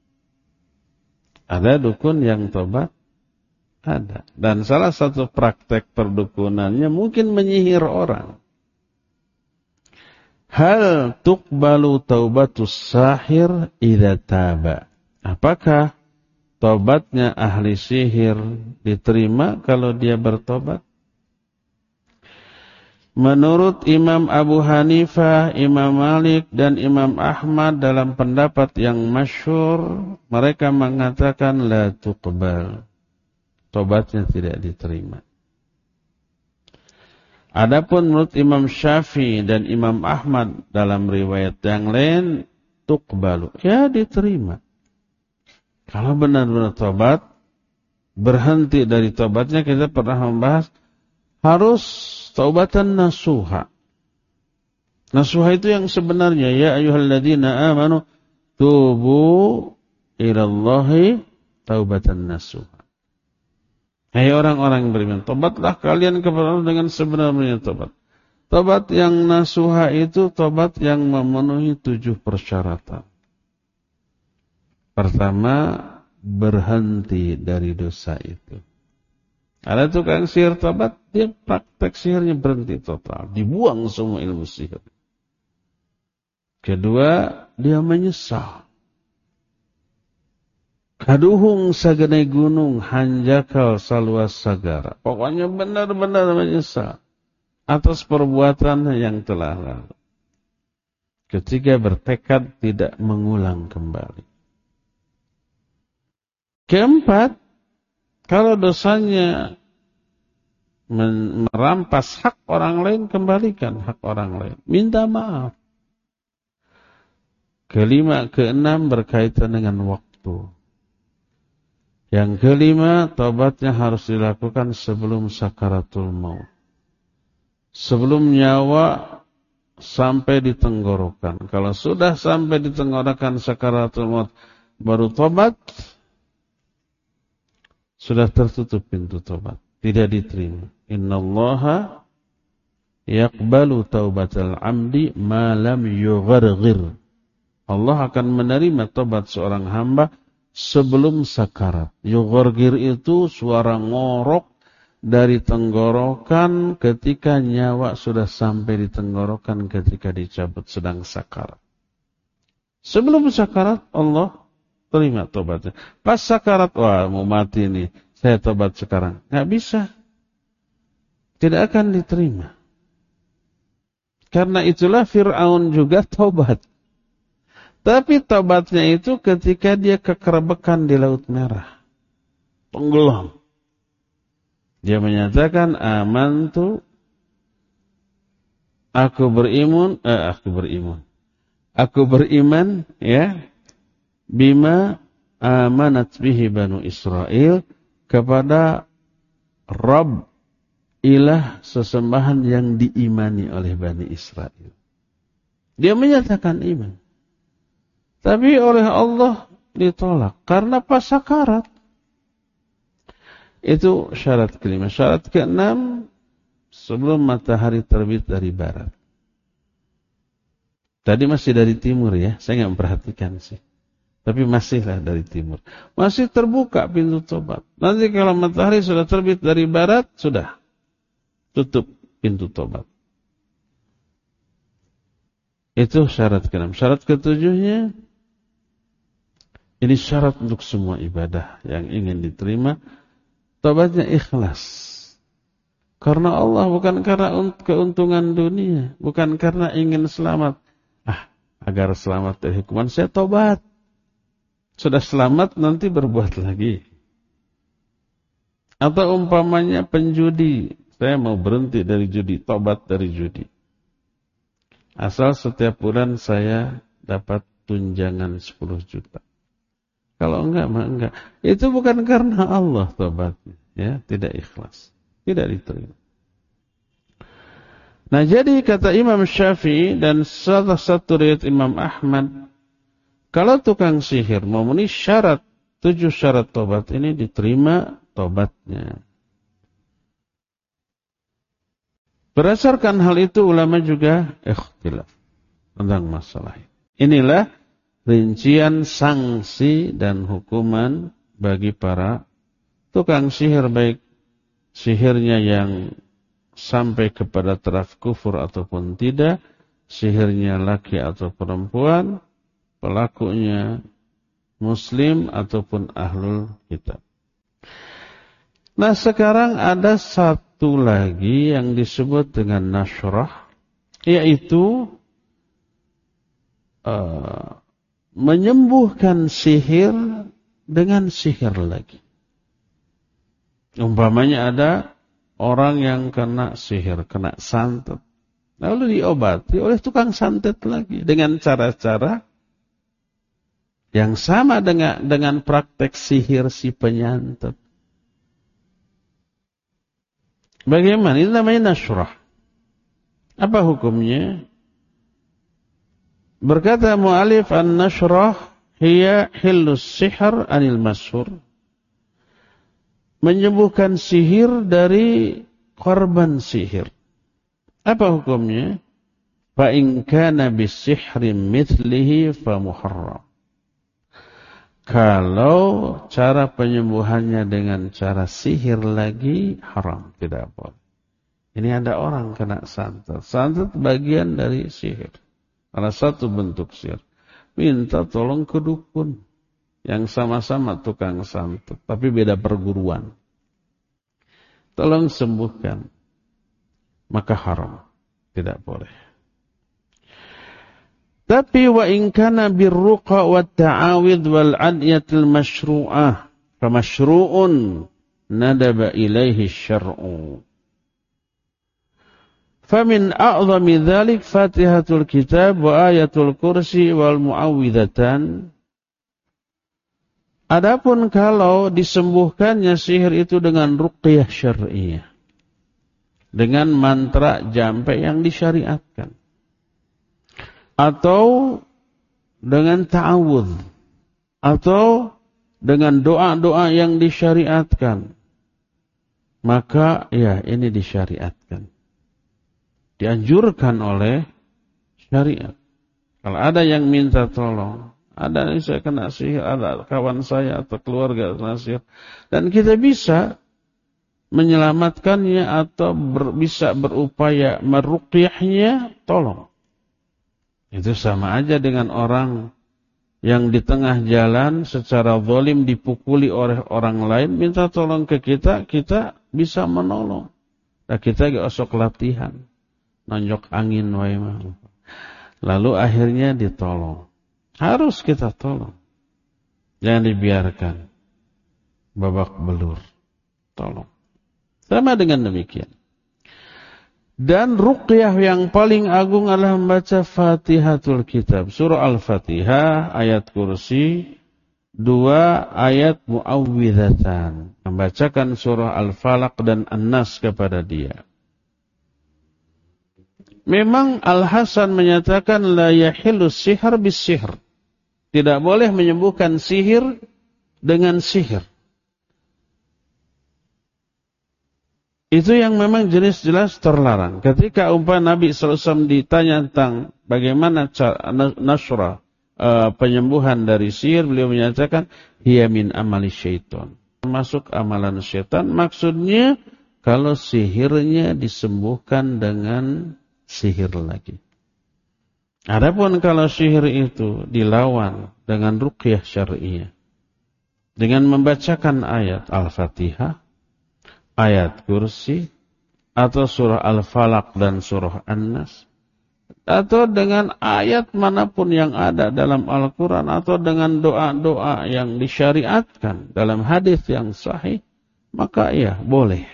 Ada dukun yang tobat? Ada. Dan salah satu praktek perdukunannya mungkin menyihir orang. Hal tuqbalu taubatus sahir idza taba. Apakah tobatnya ahli sihir diterima kalau dia bertobat? Menurut Imam Abu Hanifah, Imam Malik, dan Imam Ahmad dalam pendapat yang masyhur, mereka mengatakan la tuqbal. Tobatnya tidak diterima. Adapun menurut Imam Syafi'i dan Imam Ahmad dalam riwayat yang lain, tuqbalu. Ya diterima. Kalau benar-benar tobat, berhenti dari tobatnya, kita pernah membahas, harus taubatan nasuha. Nasuha itu yang sebenarnya, ya ayyuhalladzina amanu tubu ilallahi taubatan nasuha. Hai orang-orang yang beriman, tobatlah kalian kepada Allah dengan sebenarnya tobat. Tobat yang nasuha itu tobat yang memenuhi 7 persyaratan. Pertama, berhenti dari dosa itu. Ada tukang sihir tobat, dia praktek sihirnya berhenti total. Dibuang semua ilmu sihir. Kedua, dia menyesal. Kaduhung sagenai gunung, hanjakal saluas sagara. Pokoknya benar-benar menyesal atas perbuatan yang telah lalu. Ketiga, bertekad tidak mengulang kembali. Keempat, kalau dosanya merampas hak orang lain, kembalikan hak orang lain. Minta maaf. Kelima, keenam berkaitan dengan waktu. Yang kelima, tobatnya harus dilakukan sebelum sakaratul maut. Sebelum nyawa sampai di tenggorokan. Kalau sudah sampai di tenggorokan sakaratul maut, baru tobat, sudah tertutup pintu tobat. Tidak diterima. Innallaha yaqbalu taubatal amdi ma lam yugharghir. Allah akan menerima tobat seorang hamba sebelum sakarat. Yugharghir itu suara ngorok dari tenggorokan ketika nyawa sudah sampai di tenggorokan ketika dicabut sedang sakarat. Sebelum sakarat Allah terima tobatnya. Pas sakarat, wah mau mati nih, saya tobat sekarang. Nggak bisa. Tidak akan diterima. Karena itulah Fir'aun juga tobat. Tapi tobatnya itu ketika dia kekerbekan di Laut Merah. Tenggelam. Dia menyatakan, amantu, aku beriman, ya, bima amanat bihi Banu Israel, kepada Rabb, ilah sesembahan yang diimani oleh Bani Israel. Dia menyatakan iman. Tapi oleh Allah ditolak. Karena pas sakarat. Itu syarat kelima. Syarat keenam, sebelum matahari terbit dari barat. Tadi masih dari timur ya. Saya nggak memperhatikan sih. Tapi masihlah dari timur. Masih terbuka pintu tobat. Nanti kalau matahari sudah terbit dari barat, sudah. Tutup pintu tobat. Itu syarat keenam. Syarat ketujuhnya, ini syarat untuk semua ibadah yang ingin diterima. Tobatnya ikhlas. Karena Allah, bukan karena keuntungan dunia. Bukan karena ingin selamat. Agar selamat dari hukuman, saya tobat. Sudah selamat, nanti berbuat lagi. Atau umpamanya penjudi. Saya mau berhenti dari judi. Tobat dari judi. Asal setiap bulan saya dapat tunjangan 10 juta. Kalau enggak, mah enggak. Itu bukan karena Allah tobatnya. Ya, tidak ikhlas. Tidak diterima. Nah, jadi kata Imam Syafi'i dan salah satu riwayat Imam Ahmad, kalau tukang sihir memenuhi syarat, 7 syarat tobat ini, diterima tobatnya. Berdasarkan hal itu ulama juga ikhtilaf. tentang masalah ini. Inilah rincian sanksi dan hukuman bagi para tukang sihir, baik sihirnya yang sampai kepada taraf kufur ataupun tidak, sihirnya laki atau perempuan, pelakunya muslim ataupun ahlul kitab. Nah, sekarang ada satu lagi yang disebut dengan nashrah, yaitu menyembuhkan sihir dengan sihir lagi. Umpamanya ada orang yang kena sihir, kena santet, lalu diobati oleh tukang santet lagi dengan cara-cara yang sama dengan praktek sihir si penyantet. Bagaimana? Ini namanya nashrah. Apa hukumnya? Berkata mu'alif, an-nashrah hiya hillus sihr anil mashur. Menyembuhkan sihir dari korban sihir. Apa hukumnya? Fa in kana bisihrin mithlihi fa muharram. Kalau cara penyembuhannya dengan cara sihir lagi, haram, tidak boleh. Ini ada orang kena santet. Santet bagian dari sihir. Salah satu bentuk sihir. Minta tolong ke dukun yang sama-sama tukang santet, tapi beda perguruan. Tolong sembuhkan. Maka haram. Tidak boleh. Tapi wa in kana birruqa wat ta'awid wal adyatil masyru'ah fa masyru'un nadaba ilaihi syar'u. Famin a'zami dzalik Fatihatul Kitab wa Ayatul Kursi wal Mu'awwidhatan. Adapun kalau disembuhkannya sihir itu dengan ruqyah syar'iyyah, dengan mantra jampe yang disyariatkan, atau dengan ta'awudz, atau dengan doa-doa yang disyariatkan, maka ya ini disyariatkan, dianjurkan oleh syariat. Kalau ada yang minta tolong, ada yang saya kena sihir, ada kawan saya atau keluarga kena sihir, dan kita bisa menyelamatkannya atau bisa berupaya meruqyahnya, tolong. Itu sama aja dengan orang yang di tengah jalan secara zalim dipukuli oleh orang lain, minta tolong ke kita, kita bisa menolong. Nah, kita gak usah latihan. Nonjok angin wae mah. Lalu akhirnya ditolong. Harus kita tolong. Jangan dibiarkan babak belur. Tolong. Sama dengan demikian. Dan ruqyah yang paling agung adalah membaca Fatihatul Kitab. Surah Al-Fatihah, ayat kursi, 2 ayat Mu'awwidhatan. Membacakan surah Al-Falaq dan An-Nas kepada dia. Memang Al-Hasan menyatakan la yahillu sihr bis-sihr. Tidak boleh menyembuhkan sihir dengan sihir. Itu yang memang jelas-jelas terlarang. Ketika Nabi SAW ditanya tentang bagaimana cara nasrah, penyembuhan dari sihir, beliau menyatakan hiya min amali syaitan. Termasuk amalan syaitan. Maksudnya kalau sihirnya disembuhkan dengan sihir lagi. Adapun kalau sihir itu dilawan dengan ruqyah syar'iyyah, dengan membacakan ayat Al-Fatihah, ayat kursi, atau surah Al-Falaq dan surah An-Nas, atau dengan ayat manapun yang ada dalam Al-Quran, atau dengan doa-doa yang disyariatkan dalam hadis yang sahih, maka ya boleh.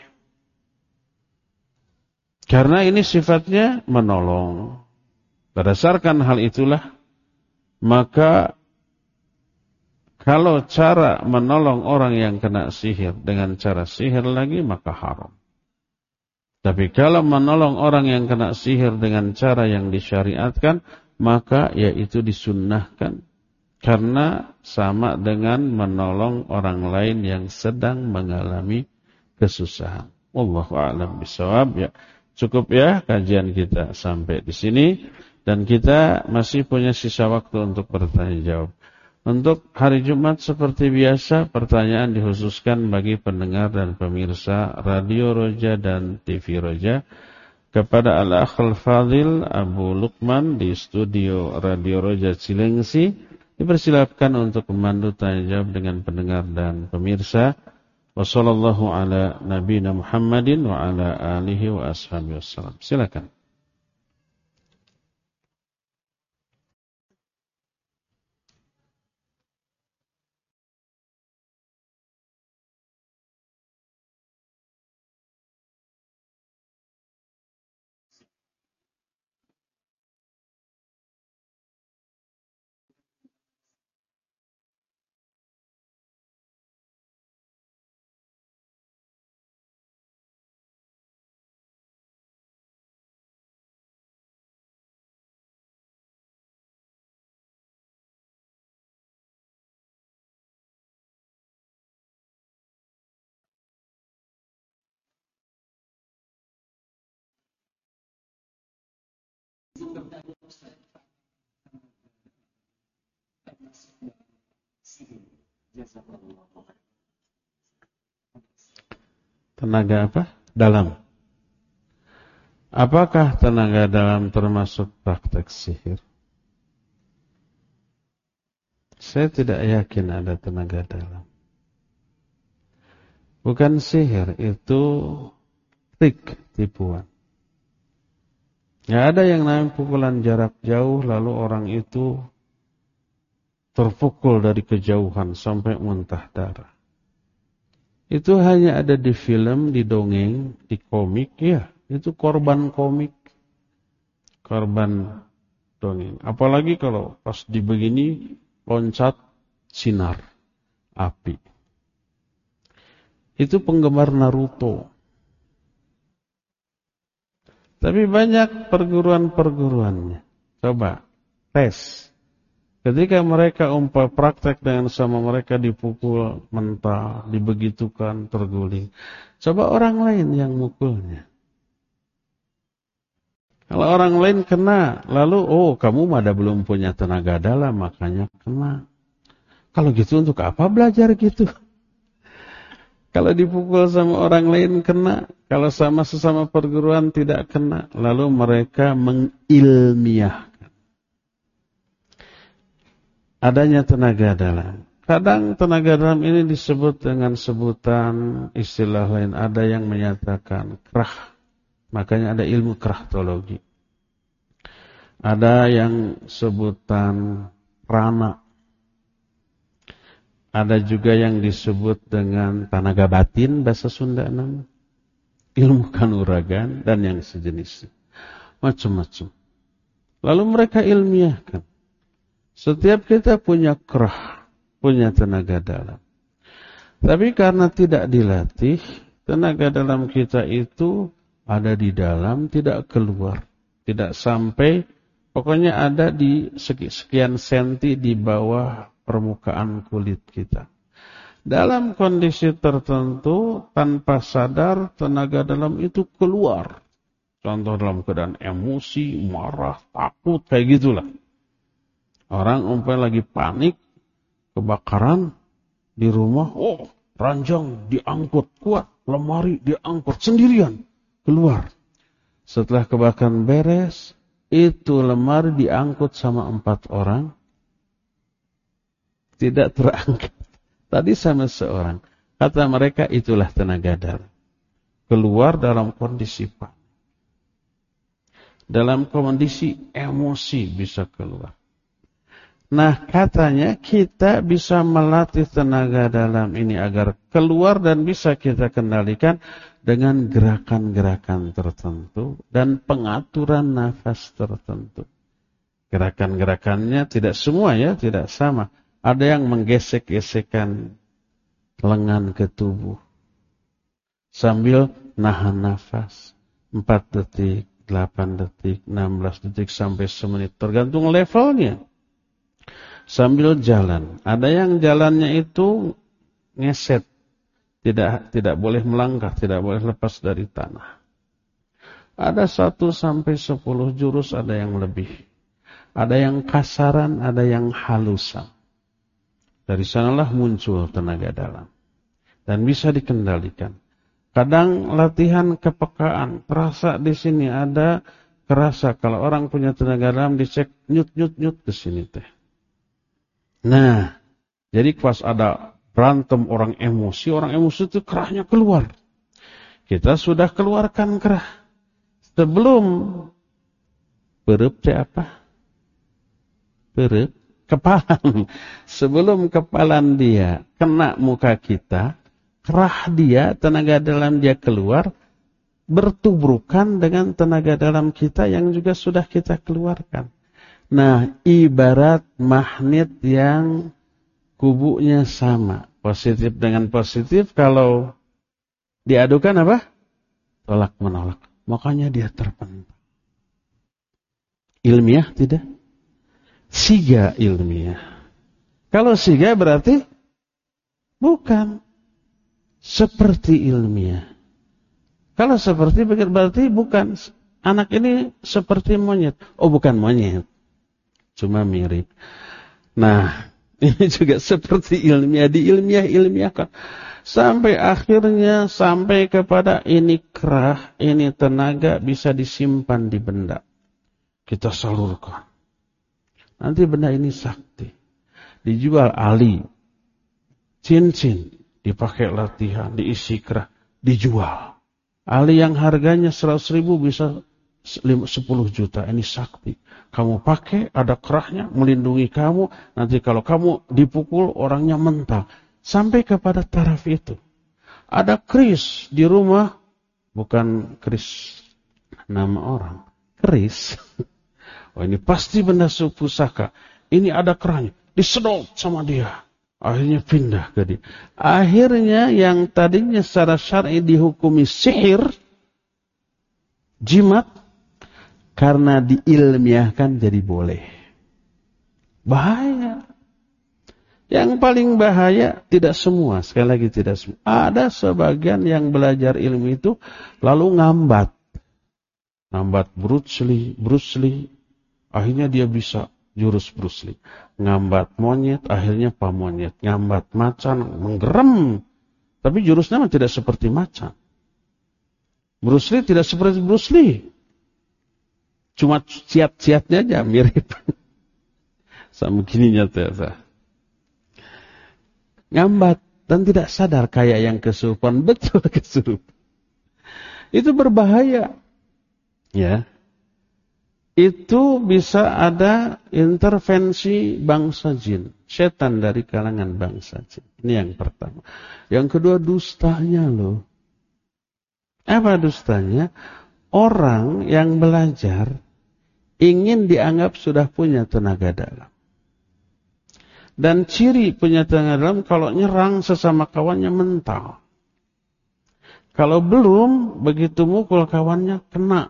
Karena ini sifatnya menolong. Berdasarkan hal itulah, maka kalau cara menolong orang yang kena sihir dengan cara sihir lagi, maka haram. Tapi kalau menolong orang yang kena sihir dengan cara yang disyariatkan, maka yaitu disunnahkan. Karena sama dengan menolong orang lain yang sedang mengalami kesusahan. Wallahu a'lam bishawab. Ya. Cukup ya kajian kita sampai di sini. Dan kita masih punya sisa waktu untuk bertanya jawab. Untuk hari Jumat seperti biasa, pertanyaan dikhususkan bagi pendengar dan pemirsa Radio Roja dan TV Roja. Kepada Al-Akh Al-Fadhil Abu Lukman di studio Radio Roja Cilengsi, dipersilakan untuk memandu tanya jawab dengan pendengar dan pemirsa. Wassallallahu ala nabiyina Muhammadin wa ala alihi wa ashabihi wassalam. Silakan. Tenaga apa? Dalam. Apakah tenaga dalam termasuk praktek sihir? Saya tidak yakin ada tenaga dalam. Bukan sihir, itu trik, tipuan. Ya, ada yang namanya pukulan jarak jauh, lalu orang itu terpukul dari kejauhan sampai muntah darah. Itu hanya ada di film, di dongeng, di komik, ya. Itu korban komik, korban dongeng. Apalagi kalau pas dibegini loncat sinar api. Itu penggemar Naruto. Tapi banyak perguruan-perguruannya. Coba tes. Ketika mereka praktek dengan sama mereka dipukul, mentah, dibegitukan, terguling. Coba orang lain yang mukulnya. Kalau orang lain kena, lalu kamu ada belum punya tenaga dalam, makanya kena. Kalau gitu untuk apa belajar gitu? Kalau dipukul sama orang lain kena, kalau sama sesama perguruan tidak kena, lalu mereka mengilmiahkan adanya tenaga dalam. Kadang tenaga dalam ini disebut dengan sebutan istilah lain. Ada yang menyatakan krah. Makanya ada ilmu krahtologi. Ada yang sebutan prana. Ada juga yang disebut dengan tenaga batin, bahasa Sunda namanya. Ilmu kanuragan dan yang sejenisnya. Macam-macam. Lalu mereka ilmiahkan. Setiap kita punya krah, punya tenaga dalam. Tapi karena tidak dilatih, tenaga dalam kita itu ada di dalam, tidak keluar. Tidak sampai, pokoknya ada di sekian senti di bawah permukaan kulit kita. Dalam kondisi tertentu, tanpa sadar, tenaga dalam itu keluar. Contoh dalam keadaan emosi, marah, takut, kayak gitulah. Orang umpamanya lagi panik, kebakaran di rumah, ranjang diangkut kuat, lemari diangkut sendirian, keluar. Setelah kebakaran beres, itu lemari diangkut sama 4 orang, tidak terangkat. Tadi sama seorang, kata mereka itulah tenaga dalam. Keluar dalam kondisi panik. Dalam kondisi emosi bisa keluar. Nah, katanya kita bisa melatih tenaga dalam ini agar keluar dan bisa kita kendalikan dengan gerakan-gerakan tertentu dan pengaturan nafas tertentu. Gerakan-gerakannya tidak semua ya, tidak sama. Ada yang menggesek-gesekkan lengan ke tubuh sambil nahan nafas 4 detik, 8 detik, 16 detik sampai semenit tergantung levelnya. Sambil jalan. Ada yang jalannya itu ngeset. Tidak boleh melangkah, tidak boleh lepas dari tanah. Ada 1 sampai 10 jurus, ada yang lebih. Ada yang kasaran, ada yang halusan. Dari sanalah muncul tenaga dalam. Dan bisa dikendalikan. Kadang latihan kepekaan, terasa di sini ada, kerasa kalau orang punya tenaga dalam dicek nyut ke sini teh. Nah, jadi pas ada berantem orang emosi itu kerahnya keluar. Kita sudah keluarkan kerah. Sebelum perep teh apa? Perep kepalan. Sebelum kepalan dia kena muka kita, kerah dia, tenaga dalam dia keluar, bertubrukan dengan tenaga dalam kita yang juga sudah kita keluarkan. Nah, ibarat magnet yang kubunya sama. Positif dengan positif, kalau diadukan apa? Tolak menolak. Makanya dia terpental. Ilmiah tidak? Siga ilmiah. Kalau siga berarti bukan seperti ilmiah. Kalau seperti berarti bukan. Anak ini seperti monyet. Oh, bukan monyet. Cuma mirip. Nah, ini juga seperti ilmiah. Diilmiah-ilmiahkan. Sampai akhirnya sampai kepada ini kerah, ini tenaga bisa disimpan di benda. Kita salurkan. Nanti benda ini sakti. Dijual ali. Cincin. Dipakai latihan, diisi kerah. Dijual. Ali yang harganya 100.000 bisa 10 juta. Ini sakti. Kamu pakai, ada kerahnya, melindungi kamu. Nanti kalau kamu dipukul, orangnya mental. Sampai kepada taraf itu. Ada keris di rumah. Bukan keris nama orang. Keris. Oh, ini pasti benda pusaka. Ini ada kerahnya. Disedot sama dia. Akhirnya pindah ke dia. Akhirnya yang tadinya secara syar'i dihukumi sihir. Jimat. Karena diilmiahkan jadi boleh. Bahaya. Yang paling bahaya tidak semua, sekali lagi tidak semua. Ada sebagian yang belajar ilmu itu lalu ngambat. Ngambat Bruce Lee, akhirnya dia bisa jurus Bruce Lee. Ngambat monyet, akhirnya Pak Monyet. Ngambat macan, menggerem. Tapi jurusnya tidak seperti macan. Bruce Lee tidak seperti Bruce Lee. Cuma ciat-ciatnya aja mirip. Sama gininya ternyata. Ngambat dan tidak sadar kayak yang kesurupan, betul kesurupan. Itu berbahaya. Ya. Itu bisa ada intervensi bangsa jin, setan dari kalangan bangsa jin. Ini yang pertama. Yang kedua dustanya loh. Apa dustanya? Orang yang belajar ingin dianggap sudah punya tenaga dalam. Dan ciri punya tenaga dalam kalau nyerang sesama kawannya mental. Kalau belum, begitu mukul kawannya kena.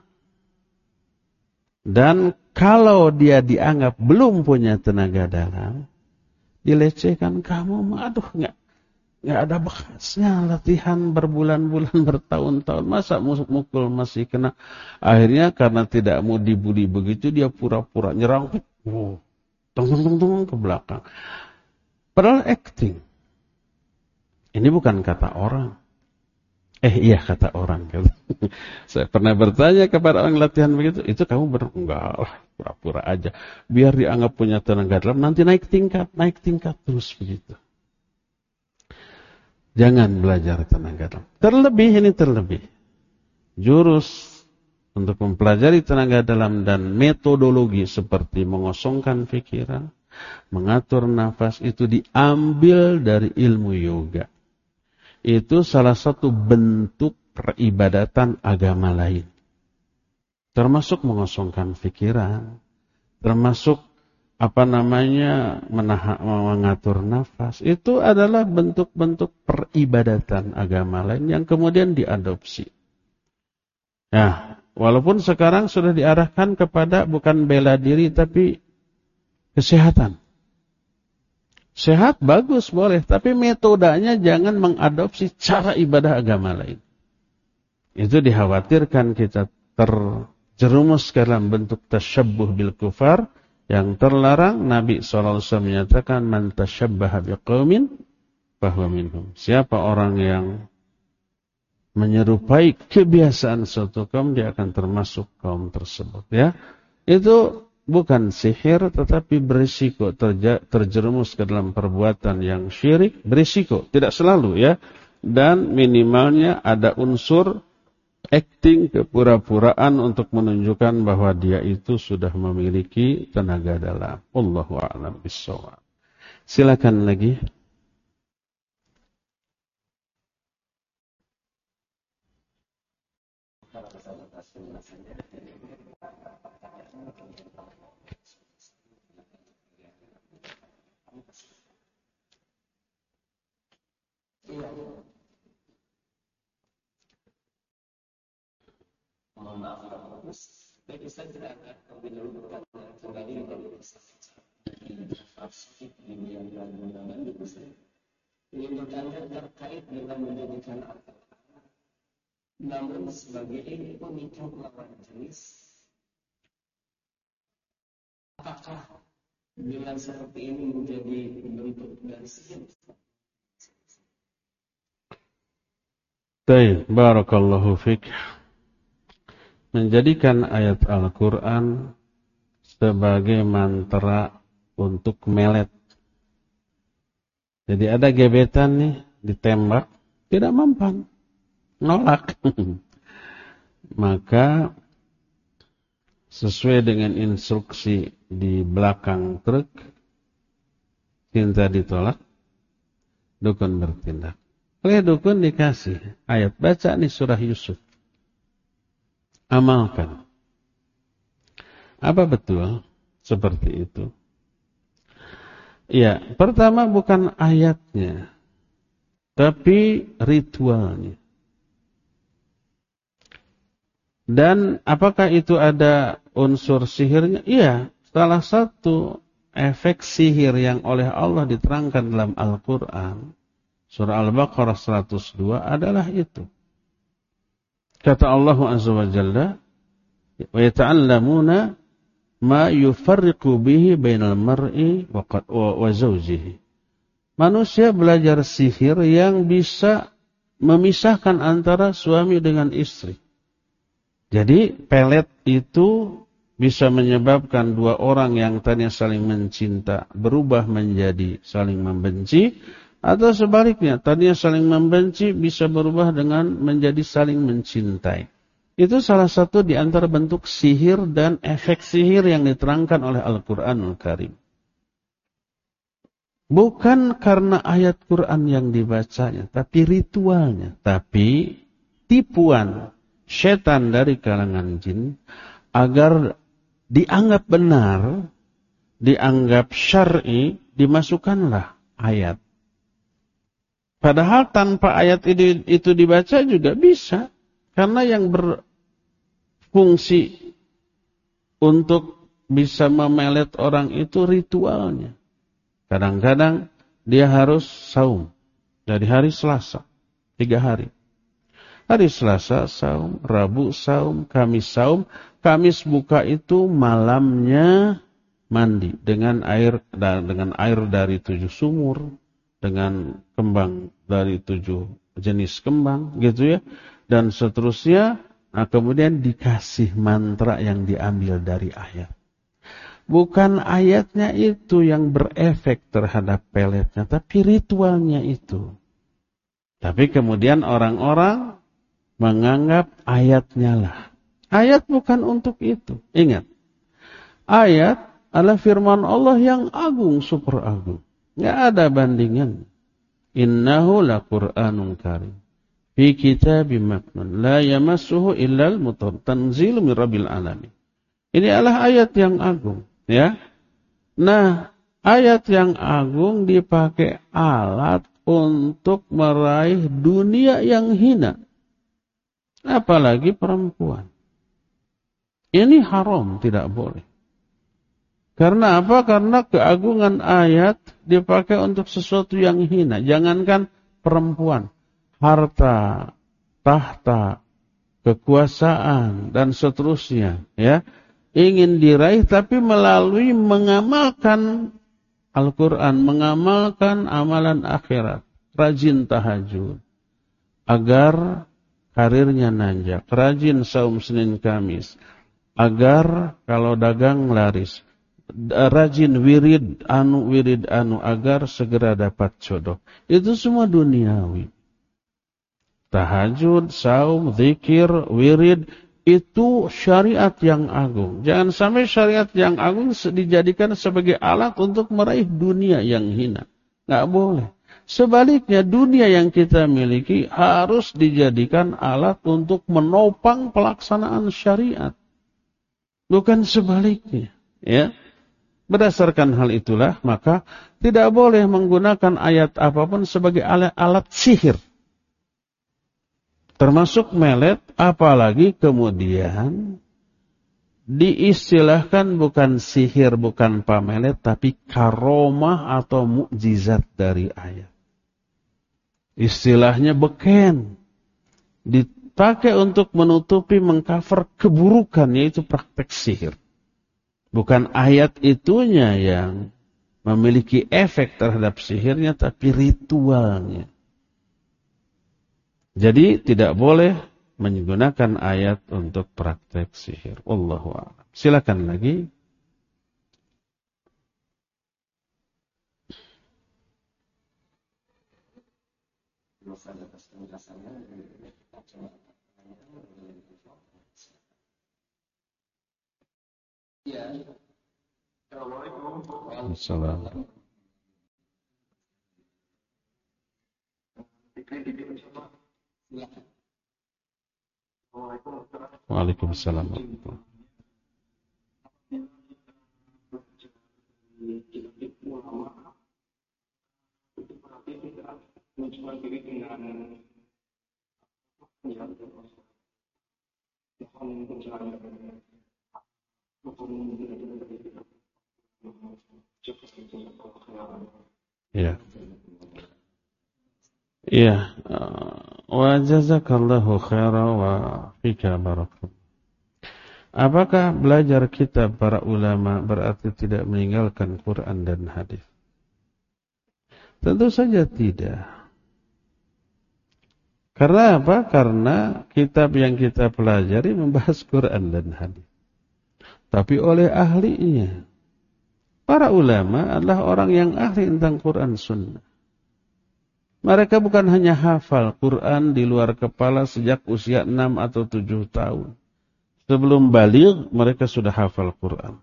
Dan kalau dia dianggap belum punya tenaga dalam, dilecehkan, kamu aduh nggak ada bekasnya, latihan berbulan-bulan bertahun-tahun, masa mukul masih kena. Akhirnya karena tidak mau dibully begitu, dia pura-pura nyerang. Tung ke belakang. Padahal acting. Ini bukan kata orang. Iya kata orang. Saya pernah bertanya kepada orang latihan begitu. Itu kamu enggak lah, pura-pura aja. Biar dianggap punya tenaga dalam. Nanti naik tingkat terus begitu. Jangan belajar tenaga dalam. Terlebih. Jurus untuk mempelajari tenaga dalam dan metodologi seperti mengosongkan pikiran, mengatur nafas, itu diambil dari ilmu yoga. Itu salah satu bentuk peribadatan agama lain. Termasuk mengosongkan pikiran, termasuk mengatur nafas. Itu adalah bentuk-bentuk peribadatan agama lain yang kemudian diadopsi. Nah, walaupun sekarang sudah diarahkan kepada bukan bela diri tapi kesehatan. Sehat bagus boleh, tapi metodenya jangan mengadopsi cara ibadah agama lain. Itu dikhawatirkan kita terjerumus ke dalam bentuk tasyabbuh bil kufar Yang terlarang, Nabi SAW menyatakan, man tashabbaha biqaumin fahuwa minhum. Siapa orang yang menyerupai kebiasaan suatu kaum, dia akan termasuk kaum tersebut. Ya, itu bukan sihir, tetapi berisiko terjerumus ke dalam perbuatan yang syirik. Berisiko, tidak selalu ya. Dan minimalnya ada unsur acting, kepura-puraan untuk menunjukkan bahwa dia itu sudah memiliki tenaga dalam. Wallahu a'lam bishawab. Silakan lagi. Mohon maaf kalau bagus, tapi Ustaz tidak akan kembali dari ini bertanya terkait dengan menjadikan Al-Quran, namun sebagai ini pemicu lawan jenis. Apakah dengan seperti ini menjadi bentuk dari sihir? Baik, barakallahu fik. Menjadikan ayat Al-Quran sebagai mantra untuk melet. Jadi ada gebetan nih, ditembak, tidak mempan, nolak. Maka sesuai dengan instruksi di belakang truk, cinta ditolak, dukun bertindak. Oleh dukun dikasih ayat, baca nih surah Yusuf. Amalkan. Apa betul seperti itu? Ya, pertama bukan ayatnya, tapi ritualnya. Dan apakah itu ada unsur sihirnya? Iya, salah satu efek sihir yang oleh Allah diterangkan dalam Al-Quran, surah Al-Baqarah 102 adalah itu. Kata Allah Azza wa Jalla, wa yata'allamuna ma yufarriqu bihi bainal mar'i wa zawjihi. Manusia belajar sihir yang bisa memisahkan antara suami dengan istri. Jadi pelet itu bisa menyebabkan dua orang yang tadinya saling mencinta berubah menjadi saling membenci, atau sebaliknya, tadinya saling membenci bisa berubah dengan menjadi saling mencintai. Itu salah satu di antara bentuk sihir dan efek sihir yang diterangkan oleh Al-Quranul Karim. Bukan karena ayat Quran yang dibacanya, tapi ritualnya. Tapi tipuan setan dari kalangan jin agar dianggap benar, dianggap syar'i, dimasukkanlah ayat. Padahal tanpa ayat itu dibaca juga bisa. Karena yang berfungsi untuk bisa memelet orang itu ritualnya. Kadang-kadang dia harus saum. Dari hari Selasa, 3 hari. Hari Selasa saum, Rabu saum, Kamis saum. Kamis buka itu malamnya mandi dengan air dari 7 sumur. Dengan kembang dari 7 jenis kembang, gitu ya. Dan seterusnya, nah kemudian dikasih mantra yang diambil dari ayat. Bukan ayatnya itu yang berefek terhadap peletnya, tapi ritualnya itu. Tapi kemudian orang-orang menganggap ayatnya lah. Ayat bukan untuk itu. Ingat, ayat adalah firman Allah yang agung, super agung. Nggak ada bandingan. Innahu laqur'anun karim fi kitabim maknun la yamassuhu illal mutahharun tanzilu mir rabbil alamin. Ini adalah ayat yang agung, ya. Nah, ayat yang agung dipakai alat untuk meraih dunia yang hina. Apalagi perempuan. Ini haram, tidak boleh. Karena apa? Karena keagungan ayat dipakai untuk sesuatu yang hina. Jangankan perempuan, harta, tahta, kekuasaan, dan seterusnya. Ya, ingin diraih, tapi melalui mengamalkan Al-Quran, mengamalkan amalan akhirat, rajin tahajud, agar karirnya nanjak, rajin saum Senin Kamis, agar kalau dagang laris, rajin wirid anu, agar segera dapat jodoh. Itu semua duniawi. Tahajud, saum, zikir, wirid, itu syariat yang agung. Jangan sampai syariat yang agung dijadikan sebagai alat untuk meraih dunia yang hina. Nggak boleh. Sebaliknya, dunia yang kita miliki harus dijadikan alat untuk menopang pelaksanaan syariat. Bukan sebaliknya. Ya. Berdasarkan hal itulah, maka tidak boleh menggunakan ayat apapun sebagai alat sihir. Termasuk melet, apalagi kemudian diistilahkan bukan sihir, bukan pamelet, tapi karomah atau mukjizat dari ayat. Istilahnya beken. Dipakai untuk menutupi, mengcover keburukan, yaitu praktek sihir. Bukan ayat itunya yang memiliki efek terhadap sihirnya, tapi ritualnya. Jadi tidak boleh menggunakan ayat untuk praktek sihir. Wallahu a'lam. Silakan lagi. Assalamualaikum. Waalaikumsalam. Ya. Ya, wa jazakallahu khairan wa fika barakallahu. Apakah belajar kitab para ulama berarti tidak meninggalkan Quran dan hadis? Tentu saja tidak. Karena apa? Karena kitab yang kita pelajari membahas Quran dan hadis. Tapi oleh ahlinya. Para ulama adalah orang yang ahli tentang Quran Sunnah. Mereka bukan hanya hafal Quran di luar kepala sejak usia 6 atau 7 tahun. Sebelum baligh, mereka sudah hafal Quran.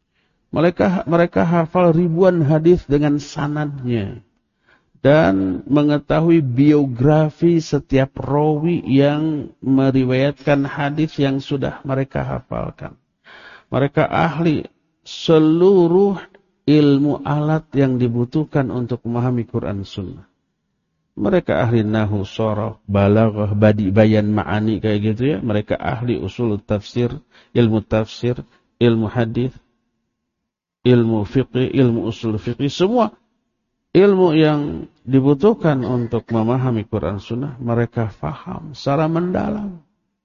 Mereka hafal ribuan hadis dengan sanadnya. Dan mengetahui biografi setiap rawi yang meriwayatkan hadis yang sudah mereka hafalkan. Mereka ahli seluruh ilmu alat yang dibutuhkan untuk memahami Quran Sunnah. Mereka ahli nahu, sharaf, balaghah, badi, bayan, ma'ani, kayak gitu ya. Mereka ahli usul tafsir, ilmu hadis, ilmu fiqih, ilmu usul fiqih. Semua ilmu yang dibutuhkan untuk memahami Quran Sunnah, mereka faham secara mendalam.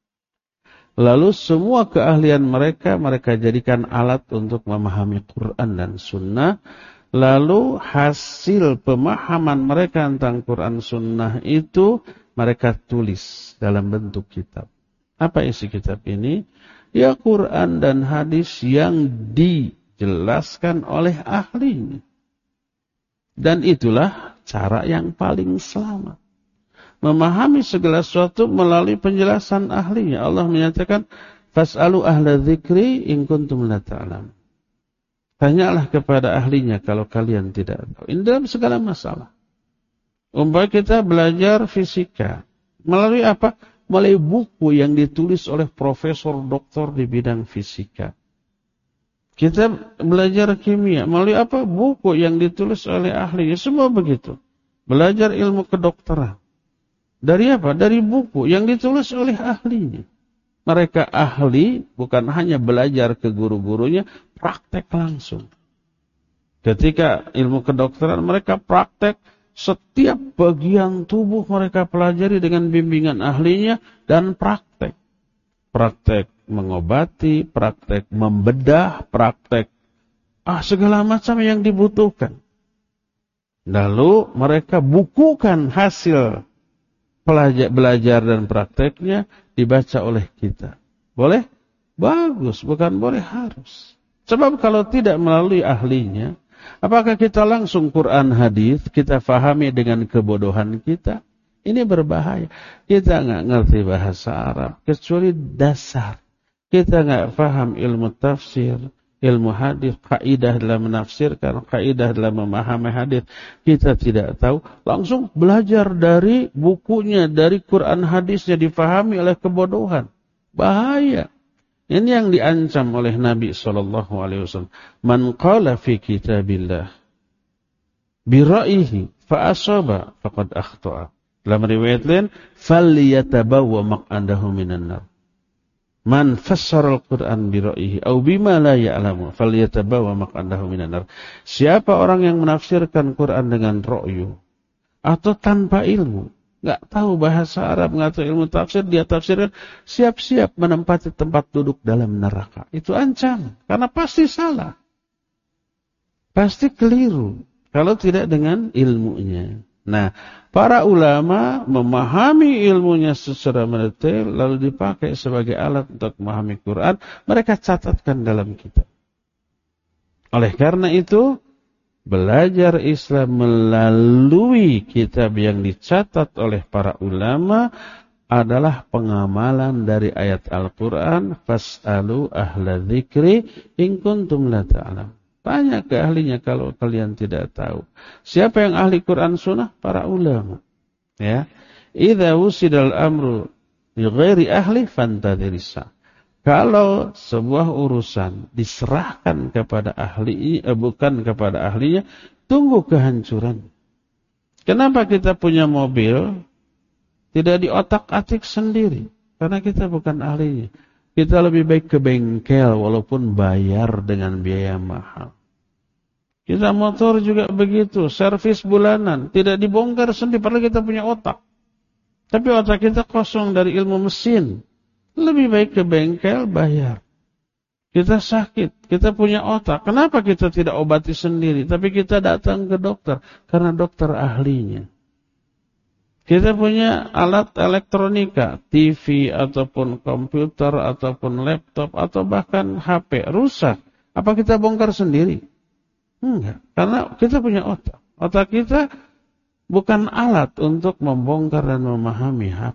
Lalu semua keahlian mereka jadikan alat untuk memahami Quran dan Sunnah. Lalu hasil pemahaman mereka tentang Quran Sunnah itu mereka tulis dalam bentuk kitab. Apa isi kitab ini? Ya Quran dan hadis yang dijelaskan oleh ahlinya. Dan itulah cara yang paling selamat. Memahami segala sesuatu melalui penjelasan ahlinya. Allah menyatakan, Fas'alu ahla dzikri in kuntum la ta'lamun. Tanyalah kepada ahlinya kalau kalian tidak tahu. Ini dalam segala masalah. Umpamanya kita belajar fisika. Melalui apa? Melalui buku yang ditulis oleh profesor doktor di bidang fisika. Kita belajar kimia. Melalui apa? Buku yang ditulis oleh ahlinya. Semua begitu. Belajar ilmu kedokteran. Dari apa? Dari buku yang ditulis oleh ahlinya. Mereka ahli bukan hanya belajar ke guru-gurunya, praktek langsung. Ketika ilmu kedokteran mereka praktek, setiap bagian tubuh mereka pelajari dengan bimbingan ahlinya dan praktek. praktek mengobati, praktek membedah, praktek segala macam yang dibutuhkan. Lalu mereka bukukan hasil belajar dan prakteknya dibaca oleh kita. Boleh? Bagus, bukan boleh, harus. Sebab kalau tidak melalui ahlinya, apakah kita langsung Quran hadis kita fahami dengan kebodohan kita? Ini berbahaya. Kita nggak ngerti bahasa Arab kecuali dasar. Kita nggak paham ilmu tafsir, ilmu hadis, kaidah dalam menafsirkan, kaidah dalam memahami hadis, kita tidak tahu, langsung belajar dari bukunya, dari Quran hadisnya, difahami oleh kebodohan. Bahaya. Ini yang diancam oleh Nabi SAW. Man qala fi kitabillah biraihi fa asaba faqad akhta'a. Dalam riwayat lain, falyatabawwa maq'adahu minan nar. Man fassara al-Qur'an bi ra'yihi aw bima la ya'lamu falyatabawa maq'adahu minan nar. Siapa orang yang menafsirkan Quran dengan ra'yu atau tanpa ilmu, enggak tahu bahasa Arab, enggak tahu ilmu tafsir, dia tafsirkan, siap-siap menempati tempat duduk dalam neraka. Itu ancaman, karena pasti salah. Pasti keliru kalau tidak dengan ilmunya. Nah, para ulama memahami ilmunya secara mendetail lalu dipakai sebagai alat untuk memahami Quran, mereka catatkan dalam kitab. Oleh karena itu, belajar Islam melalui kitab yang dicatat oleh para ulama adalah pengamalan dari ayat Al-Quran, fas'alu ahla dzikri in kuntum la ta'lamun. Tanya ke ahlinya kalau kalian tidak tahu. Siapa yang ahli Quran Sunnah? Para ulama. Ya. Idza wusidal amru li ghairi ahli fantadhirisa. Kalau sebuah urusan diserahkan kepada ahli, bukan kepada ahlinya, tunggu kehancuran. Kenapa kita punya mobil tidak diotak-atik sendiri? Karena kita bukan ahlinya. Kita lebih baik ke bengkel walaupun bayar dengan biaya mahal. Kita motor juga begitu, servis bulanan, tidak dibongkar sendiri padahal kita punya otak. Tapi otak kita kosong dari ilmu mesin. Lebih baik ke bengkel bayar. Kita sakit, kita punya otak. Kenapa kita tidak obati sendiri? Tapi kita datang ke dokter karena dokter ahlinya. Kita punya alat elektronika, TV ataupun komputer ataupun laptop atau bahkan HP rusak. Apa kita bongkar sendiri? Enggak, karena kita punya otak. Otak kita bukan alat untuk membongkar dan memahami HP.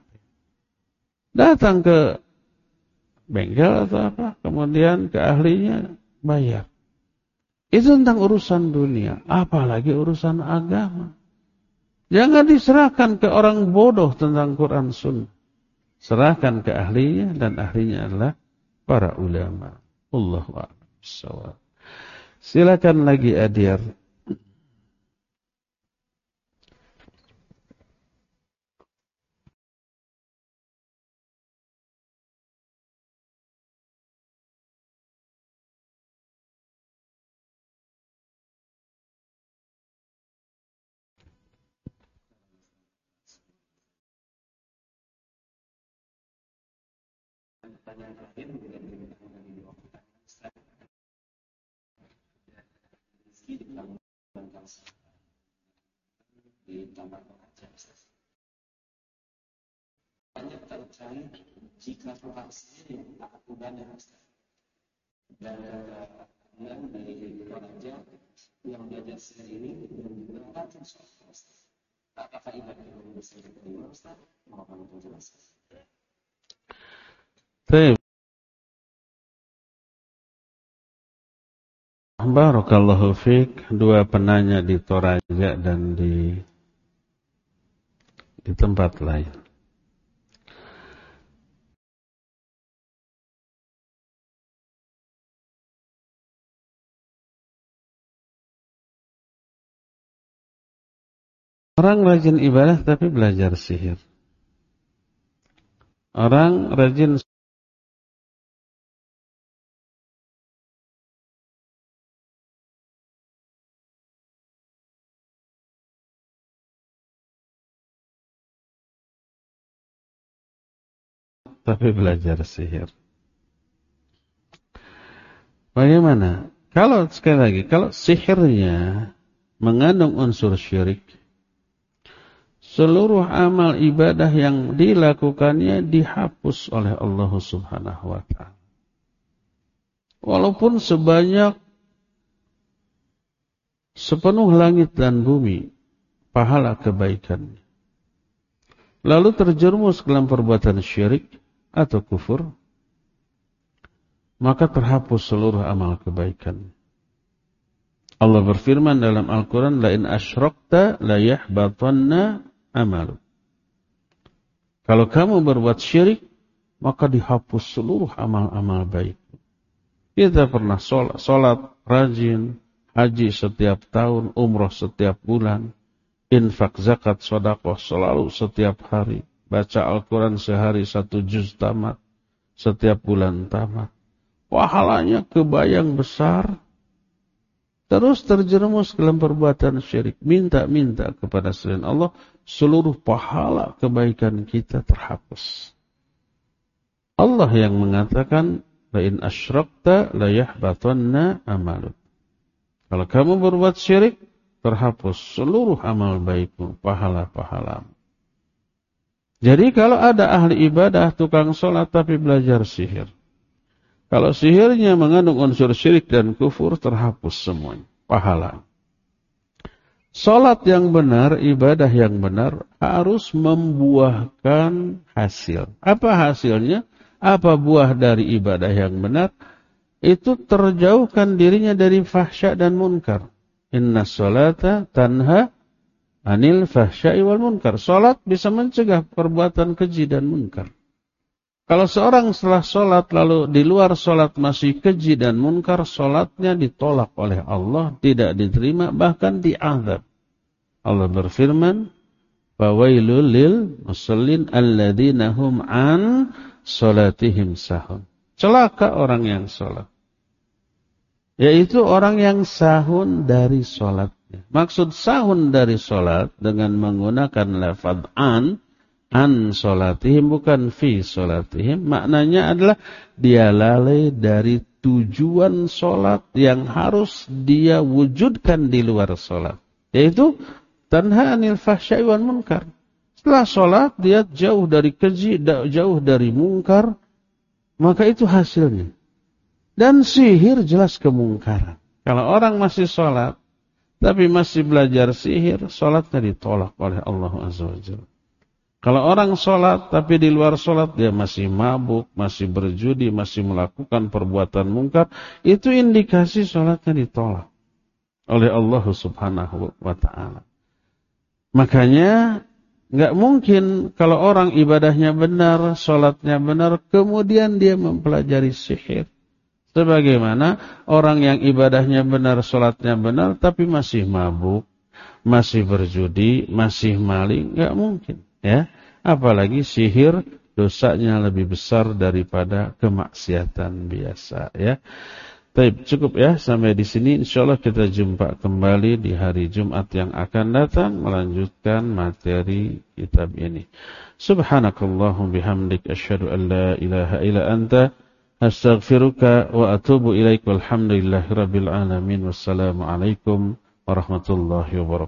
Datang ke bengkel atau apa, kemudian ke ahlinya bayar. Itu tentang urusan dunia, apalagi urusan agama. Jangan diserahkan ke orang bodoh tentang Quran Sunnah. Serahkan ke ahlinya, dan ahlinya adalah para ulama. Allahu a'lam. Silakan lagi Adyar. Pertanyaan terakhir juga berkaitan dengan dua pertanyaan Ustaz. Rezeki di dalam bangsa di tempat bekerja Ustaz. Banyak terkait jika Tuhan sendiri akan ibadah Ustaz. Dan dari pekerja yang belajar sendiri dan juga rajin sholat Ustaz. Apakah ibadah ini bisa diterima Ustaz? Mohon penjelasan. Baik. Barakallahu fiik. Dua penanya di Toraja dan di tempat lain. Orang rajin ibadah tapi belajar sihir. Orang rajin tapi belajar sihir. Bagaimana? Kalau sekali lagi, kalau sihirnya mengandung unsur syirik, seluruh amal ibadah yang dilakukannya dihapus oleh Allah Subhanahu wa ta'ala. Walaupun sebanyak sepenuh langit dan bumi pahala kebaikannya, lalu terjerumus dalam perbuatan syirik atau kufur, maka terhapus seluruh amal kebaikan. Allah berfirman dalam Al-Quran, la in asyrakta la yahbatanna amalu. Kalau kamu berbuat syirik, maka dihapus seluruh amal-amal baik. Kita pernah sholat rajin, haji setiap tahun, umrah setiap bulan, infak, zakat, sedekah selalu setiap hari, baca Al-Quran sehari 1 juz tamat, setiap bulan tamat. Pahalanya kebayang besar, terus terjerumus dalam perbuatan syirik. Minta kepada selain Allah, seluruh pahala kebaikan kita terhapus. Allah yang mengatakan, la in asyrakta la yahbatanna amaluk. Kalau kamu berbuat syirik, terhapus seluruh amal baikmu, pahala-pahalamu. Jadi kalau ada ahli ibadah, tukang sholat tapi belajar sihir, kalau sihirnya mengandung unsur syirik dan kufur, terhapus semuanya, pahala. Salat yang benar, ibadah yang benar, harus membuahkan hasil. Apa hasilnya? Apa buah dari ibadah yang benar? Itu terjauhkan dirinya dari fahsya dan munkar. Inna sholata tanha anil fahsya'i wal munkar. Salat bisa mencegah perbuatan keji dan munkar. Kalau seorang setelah sholat lalu di luar sholat masih keji dan munkar, sholatnya ditolak oleh Allah, tidak diterima, bahkan diazab. Allah berfirman, "Fawailul lil musallin alladzina hum an sholatihim sahun." Celaka orang yang sholat, yaitu orang yang sahun dari sholatnya. Maksud sahun dari sholat dengan menggunakan lafaz an sholatihim, bukan fi sholatihim. Maknanya adalah dia lalai dari tujuan sholat yang harus dia wujudkan di luar sholat, yaitu tanha anil fahsya'i wal munkar. Setelah sholat dia jauh dari keji, jauh dari munkar, maka itu hasilnya. Dan sihir jelas kemungkaran. Kalau orang masih sholat tapi masih belajar sihir, sholatnya ditolak oleh Allah Azza wa Jalla. Kalau orang sholat tapi di luar sholat dia masih mabuk, masih berjudi, masih melakukan perbuatan mungkar, itu indikasi sholatnya ditolak oleh Allah Subhanahu wa ta'ala. Makanya nggak mungkin kalau orang ibadahnya benar, sholatnya benar, kemudian dia mempelajari sihir. Sebagaimana orang yang ibadahnya benar, sholatnya benar, tapi masih mabuk, masih berjudi, masih maling, nggak mungkin. Ya, apalagi sihir dosanya lebih besar daripada kemaksiatan biasa. Ya, baik, cukup ya sampai di sini. Insyaallah kita jumpa kembali di hari Jumat yang akan datang melanjutkan materi kitab ini. Subhanakallahumma bihamdik asyhadu an la ilaha illa anta astaghfiruka wa atubu ilaik. Walhamdulillahirabbil alamin. Wassalamu alaikum warahmatullahi wabarakatuh.